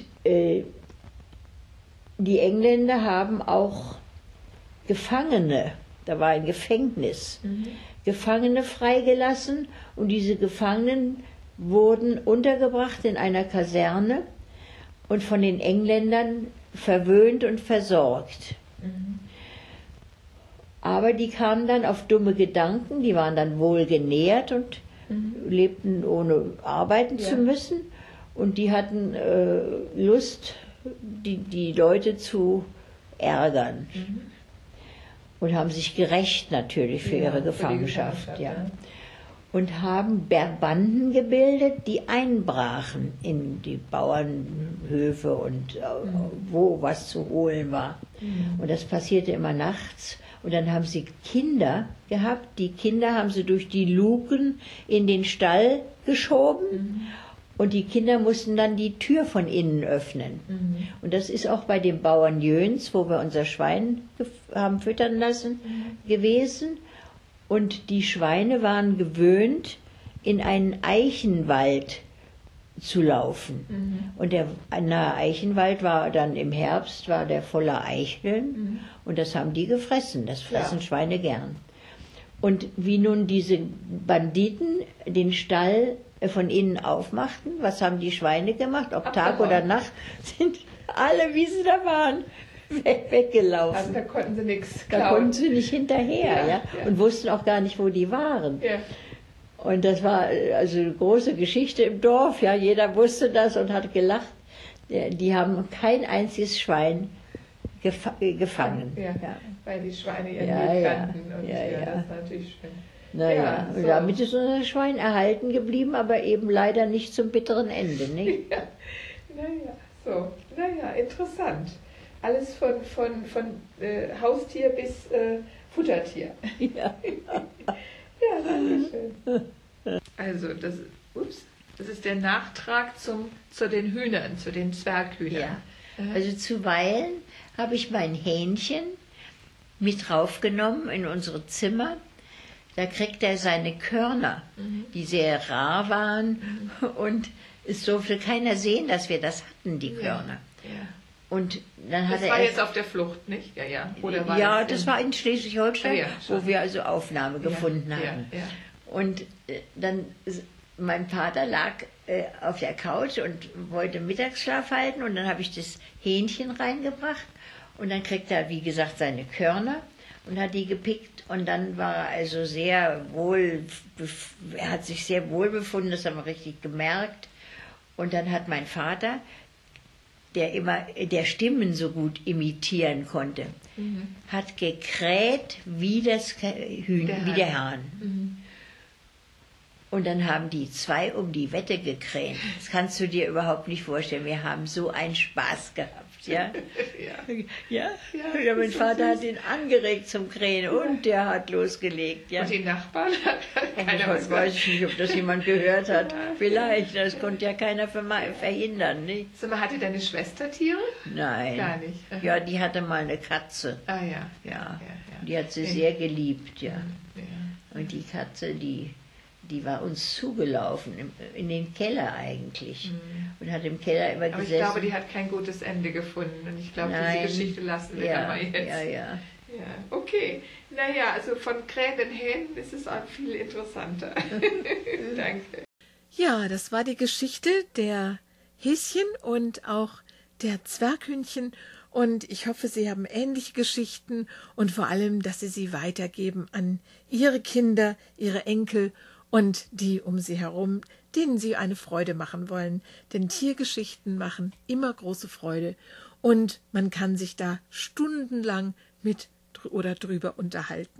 die Engländer haben auch Gefangene, da war ein Gefängnis, Gefangene freigelassen und diese Gefangenen wurden untergebracht in einer Kaserne und von den Engländern verwöhnt und versorgt. Aber die kamen dann auf dumme Gedanken, die waren dann wohl genährt und lebten ohne arbeiten zu müssen und die hatten Lust, die Leute zu ärgern. Und haben sich gerächt natürlich für ihre Gefangenschaft. Ja. Und haben Banden gebildet, die einbrachen in die Bauernhöfe und wo was zu holen war. Und das passierte immer nachts. Und dann haben sie Kinder gehabt. Die Kinder haben sie durch die Luken in den Stall geschoben. Und die Kinder mussten dann die Tür von innen öffnen. Und das ist auch bei dem Bauern Jöns, wo wir unser Schwein haben füttern lassen, gewesen. Und die Schweine waren gewöhnt, in einen Eichenwald zu laufen. Und der nahe Eichenwald war dann im Herbst, war der voller Eicheln und das haben die gefressen. Das fressen Schweine gern. Und wie nun diese Banditen den Stall von innen aufmachten, was haben die Schweine gemacht, ob Tag oder Nacht, sind alle, wie sie da waren, weggelaufen. Also da konnten sie nichts klauen. Da konnten sie nicht hinterher, und wussten auch gar nicht, wo die waren. Ja. Und das war also eine große Geschichte im Dorf, jeder wusste das und hat gelacht. Die haben kein einziges Schwein gefangen. Weil die Schweine ihren Weg kannten. Und das ist natürlich schön. Und damit ist unser Schwein erhalten geblieben, aber eben leider nicht zum bitteren Ende. Nicht? Interessant. Alles von Haustier bis Futtertier. Ja, danke schön. Also, das ist der Nachtrag zu den Hühnern, zu den Zwerghühnern. Ja. Also zuweilen habe ich mein Hähnchen mit raufgenommen in unsere Zimmer. Da kriegt er seine Körner, die sehr rar waren. Und es durfte keiner sehen, dass wir das hatten, die Körner. Ja. Und dann hat das war jetzt auf der Flucht, nicht? Oder war das war in Schleswig-Holstein, wo wir also Aufnahme gefunden hatten. Ja. Und dann, mein Vater lag auf der Couch und wollte Mittagsschlaf halten und dann habe ich das Hähnchen reingebracht und dann kriegt er, wie gesagt, seine Körner und hat die gepickt und dann war er also er hat sich sehr wohl befunden, das haben wir richtig gemerkt. Und dann hat mein Vater, der Stimmen so gut imitieren konnte, hat gekräht wie der Hahn. Und dann haben die zwei um die Wette gekräht. Das kannst du dir überhaupt nicht vorstellen. Wir haben so einen Spaß gehabt. Ja, mein Vater hat ihn angeregt zum Krähen und der hat losgelegt. Ja. Und die Nachbarn? Ich weiß nicht, ob das jemand gehört hat. Vielleicht, das konnte ja keiner verhindern. Nicht? Sag mal, hatte deine Schwester Tiere? Nein. Gar nicht. Ja, die hatte mal eine Katze. Ja. Die hat sie sehr geliebt, Und die Katze, die war uns zugelaufen, in den Keller eigentlich. Und hat im Keller immer gesessen. Aber ich glaube, die hat kein gutes Ende gefunden. Und ich glaube, diese Geschichte lassen wir dann mal jetzt. Ja, okay. Naja, also von krähenden Hähnen ist es auch viel interessanter. Danke. Ja, das war die Geschichte der Häschen und auch der Zwerghühnchen. Und ich hoffe, Sie haben ähnliche Geschichten und vor allem, dass Sie sie weitergeben an Ihre Kinder, Ihre Enkel und die um Sie herum, denen Sie eine Freude machen wollen. Denn Tiergeschichten machen immer große Freude und man kann sich da stundenlang mit oder drüber unterhalten.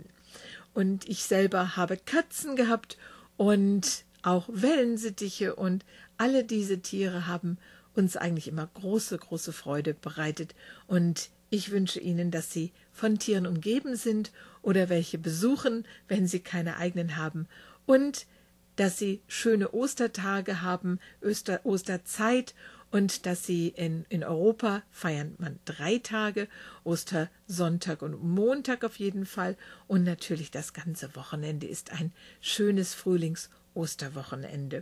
Und ich selber habe Katzen gehabt und auch Wellensittiche und alle diese Tiere haben uns eigentlich immer große, große Freude bereitet. Und ich wünsche Ihnen, dass Sie von Tieren umgeben sind oder welche besuchen, wenn Sie keine eigenen haben. Und dass Sie schöne Ostertage haben, Osterzeit und dass Sie in Europa feiern man 3 Tage, Ostersonntag und Montag auf jeden Fall. Und natürlich das ganze Wochenende ist ein schönes Frühlings-Osterwochenende.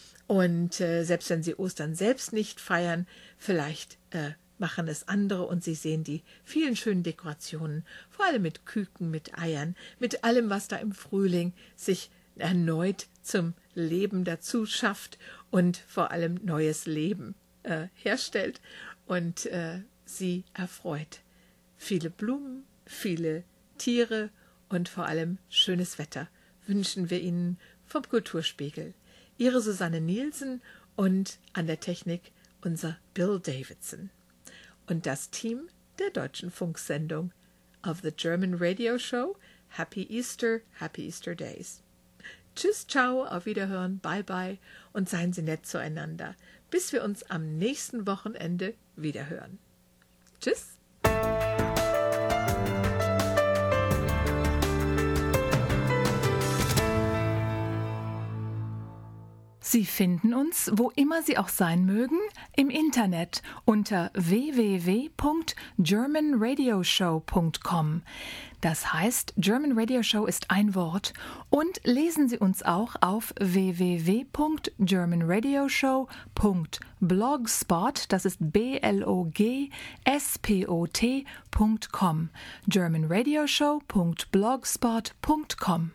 Und selbst wenn Sie Ostern selbst nicht feiern, vielleicht machen es andere und Sie sehen die vielen schönen Dekorationen, vor allem mit Küken, mit Eiern, mit allem, was da im Frühling sich erneut zum Leben dazu schafft und vor allem neues Leben herstellt und Sie erfreut. Viele Blumen, viele Tiere und vor allem schönes Wetter wünschen wir Ihnen vom Kulturspiegel. Ihre Susanne Nielsen und an der Technik unser Bill Davidson. Und das Team der deutschen Funksendung of the German Radio Show Happy Easter Days. Tschüss, ciao, auf Wiederhören, bye bye und seien Sie nett zueinander, bis wir uns am nächsten Wochenende wiederhören. Tschüss. Sie finden uns, wo immer Sie auch sein mögen, im Internet unter www.germanradioshow.com. Das heißt, German Radio Show ist ein Wort. Und lesen Sie uns auch auf www.germanradioshow.blogspot, das ist blogspot.com. germanradioshow.blogspot.com.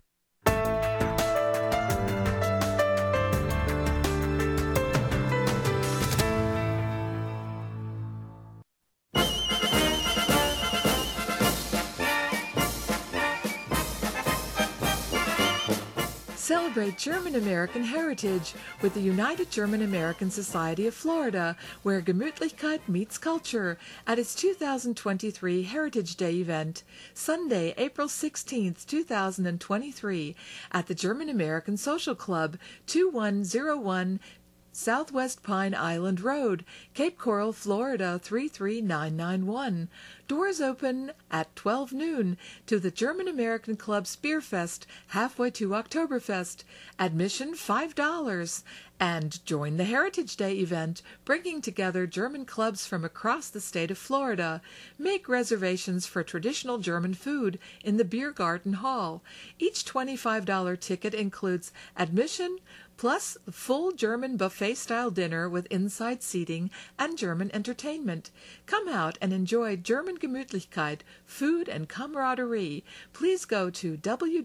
Celebrate German-American heritage with the United German-American Society of Florida, where Gemütlichkeit meets culture, at its 2023 Heritage Day event, Sunday, April 16, 2023, at the German-American Social Club, 2101 Southwest Pine Island Road, Cape Coral, Florida 33991. Doors open at 12 noon to the German American Club Spearfest, halfway to Oktoberfest. Admission $5. And join the Heritage Day event, bringing together German clubs from across the state of Florida. Make reservations for traditional German food in the Beer Garden Hall. Each $25 ticket includes admission, plus full German buffet-style dinner with inside seating and German entertainment. Come out and enjoy German Gemütlichkeit, food and camaraderie. Please go to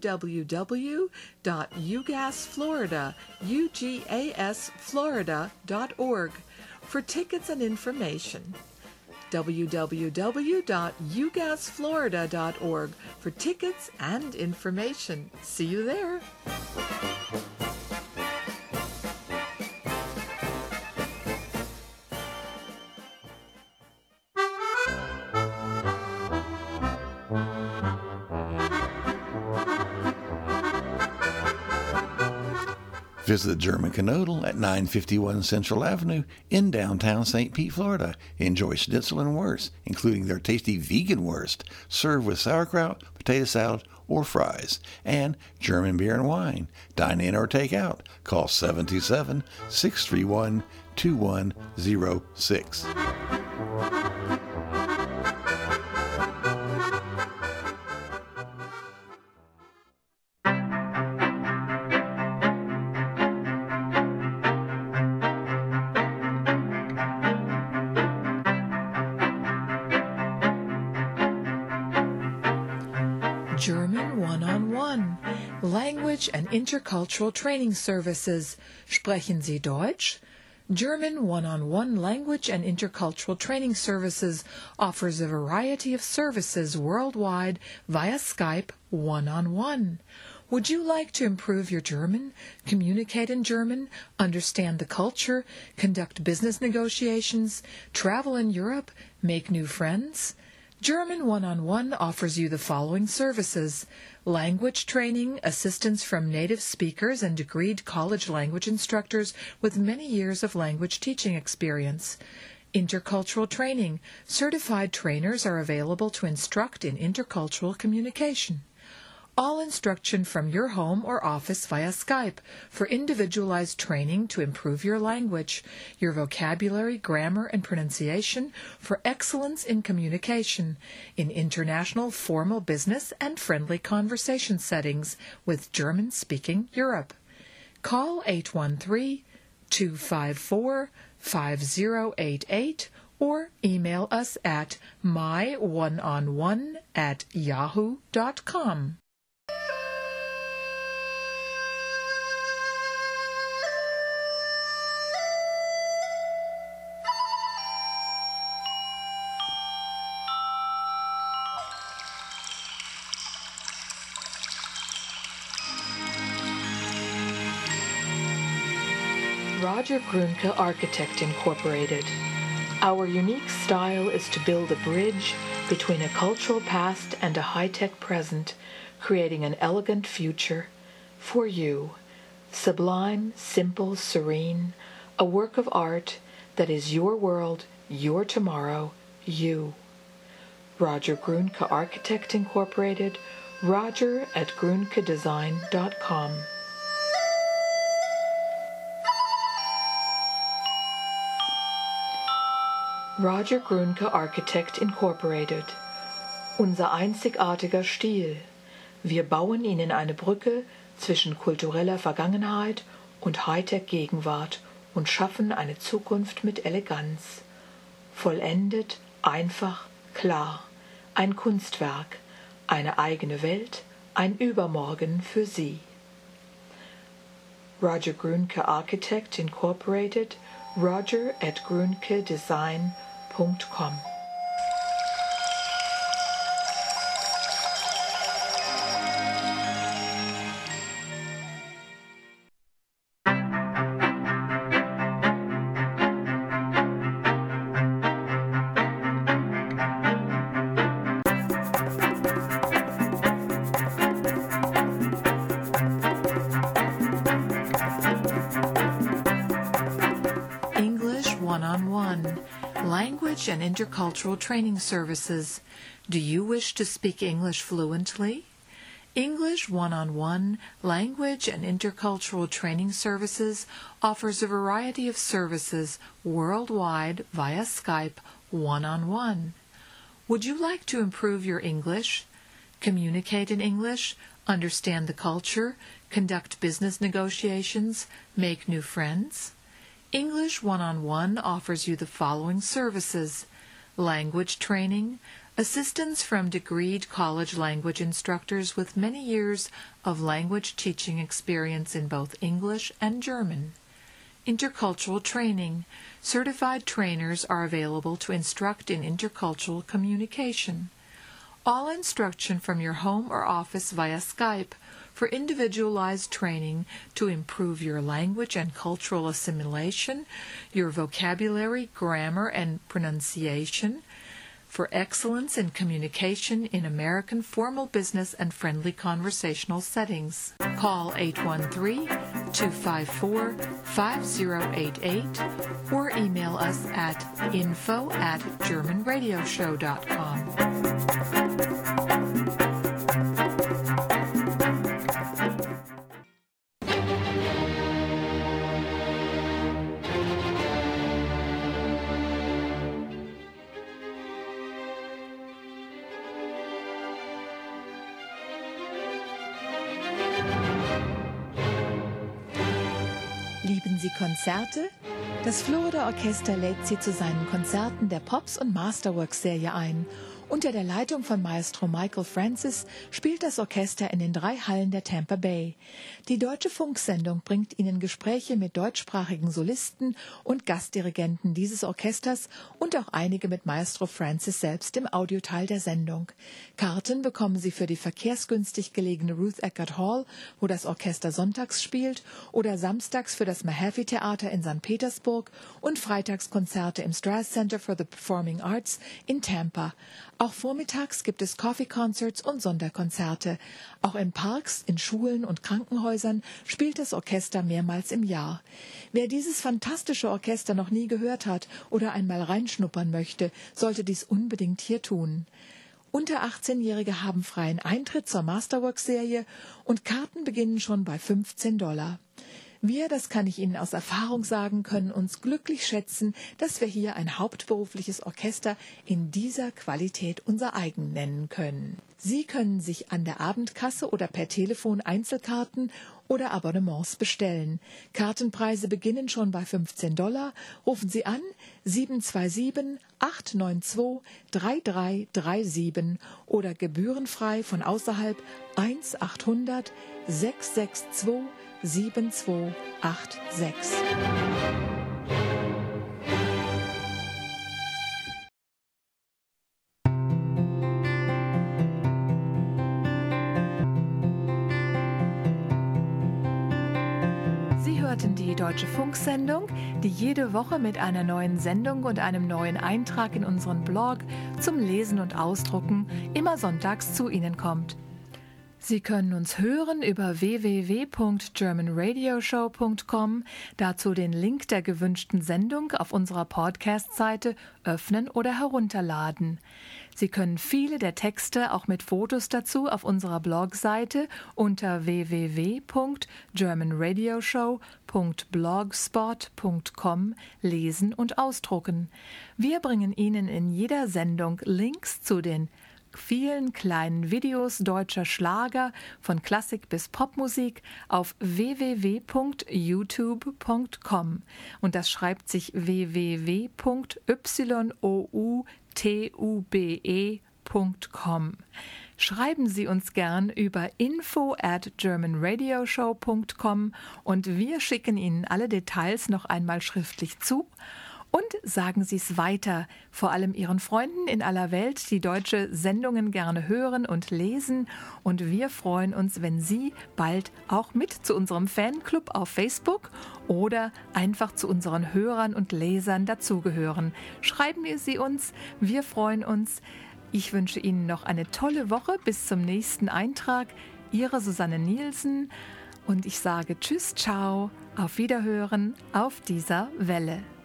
www.ugasflorida.org for tickets and information. www.ugasflorida.org for tickets and information. See you there. Visit the German Canodal at 951 Central Avenue in downtown St. Pete, Florida. Enjoy schnitzel and wurst, including their tasty vegan wurst, served with sauerkraut, potato salad, or fries, and German beer and wine. Dine in or take out. Call 727-631-2106. German One-on-One, Language and Intercultural Training Services. Sprechen Sie Deutsch? German One-on-One Language and Intercultural Training Services offers a variety of services worldwide via Skype one-on-one. Would you like to improve your German, communicate in German, understand the culture, conduct business negotiations, travel in Europe, make new friends? German One-on-One offers you the following services: language training, assistance from native speakers and degreed college language instructors with many years of language teaching experience. Intercultural training. Certified trainers are available to instruct in intercultural communication. All instruction from your home or office via Skype for individualized training to improve your language, your vocabulary, grammar, and pronunciation for excellence in communication in international formal business and friendly conversation settings with German-speaking Europe. Call 813-254-5088 or email us at myoneonone@yahoo.com. Roger Grunke Architect Incorporated. Our unique style is to build a bridge between a cultural past and a high-tech present, creating an elegant future for you. Sublime, simple, serene, a work of art that is your world, your tomorrow, you. Roger Grunke Architect Incorporated, Roger@grunkedesign.com. Roger Grünke Architect Incorporated. Unser einzigartiger Stil. Wir bauen Ihnen eine Brücke zwischen kultureller Vergangenheit und Hightech-Gegenwart und schaffen eine Zukunft mit Eleganz. Vollendet, einfach, klar. Ein Kunstwerk, eine eigene Welt, ein Übermorgen für Sie. Roger Grünke Architect Incorporated, roger@grünkedesign.com. Language and Intercultural Training Services. Do you wish to speak English fluently? English One-on-One Language and Intercultural Training Services offers a variety of services worldwide via Skype one-on-one. Would you like to improve your English, communicate in English, understand the culture, conduct business negotiations, make new friends? English One-on-One offers you the following services: language training, assistance from degreed college language instructors with many years of language teaching experience in both English and German. Intercultural training, certified trainers are available to instruct in intercultural communication. All instruction from your home or office via Skype for individualized training to improve your language and cultural assimilation, your vocabulary, grammar, and pronunciation, for excellence in communication in American formal business and friendly conversational settings. Call 813-254-5088 or email us at info@germanradioshow.com. Lieben Sie Konzerte? Das Florida Orchester lädt Sie zu seinen Konzerten der Pops- und Masterworks-Serie ein. Unter der Leitung von Maestro Michael Francis spielt das Orchester in den 3 Hallen der Tampa Bay. Die Deutsche Funksendung bringt Ihnen Gespräche mit deutschsprachigen Solisten und Gastdirigenten dieses Orchesters und auch einige mit Maestro Francis selbst im Audioteil der Sendung. Karten bekommen Sie für die verkehrsgünstig gelegene Ruth Eckerd Hall, wo das Orchester sonntags spielt, oder samstags für das Mahaffey Theater in St. Petersburg und Freitagskonzerte im Strass Center for the Performing Arts in Tampa. Auch vormittags gibt es Coffee Concerts und Sonderkonzerte. Auch in Parks, in Schulen und Krankenhäusern spielt das Orchester mehrmals im Jahr. Wer dieses fantastische Orchester noch nie gehört hat oder einmal reinschnuppern möchte, sollte dies unbedingt hier tun. Unter 18-Jährige haben freien Eintritt zur Masterworks-Serie und Karten beginnen schon bei $15. Wir, das kann ich Ihnen aus Erfahrung sagen, können uns glücklich schätzen, dass wir hier ein hauptberufliches Orchester in dieser Qualität unser eigen nennen können. Sie können sich an der Abendkasse oder per Telefon Einzelkarten oder Abonnements bestellen. Kartenpreise beginnen schon bei $15. Rufen Sie an 727-892-3337 oder gebührenfrei von außerhalb 1-800-662 7286. Sie hörten die Deutsche Funksendung, die jede Woche mit einer neuen Sendung und einem neuen Eintrag in unseren Blog zum Lesen und Ausdrucken immer sonntags zu Ihnen kommt. Sie können uns hören über www.germanradioshow.com, dazu den Link der gewünschten Sendung auf unserer Podcast-Seite öffnen oder herunterladen. Sie können viele der Texte auch mit Fotos dazu auf unserer Blogseite unter www.germanradioshow.blogspot.com lesen und ausdrucken. Wir bringen Ihnen in jeder Sendung Links zu den vielen kleinen Videos deutscher Schlager von Klassik bis Popmusik auf www.youtube.com und das schreibt sich www.youtube.com. Schreiben Sie uns gern über info@germanradioshow.com und wir schicken Ihnen alle Details noch einmal schriftlich zu. Und sagen Sie es weiter, vor allem Ihren Freunden in aller Welt, die deutsche Sendungen gerne hören und lesen. Und wir freuen uns, wenn Sie bald auch mit zu unserem Fanclub auf Facebook oder einfach zu unseren Hörern und Lesern dazugehören. Schreiben Sie uns, wir freuen uns. Ich wünsche Ihnen noch eine tolle Woche. Bis zum nächsten Eintrag. Ihre Susanne Nielsen. Und ich sage Tschüss, ciao, auf Wiederhören auf dieser Welle.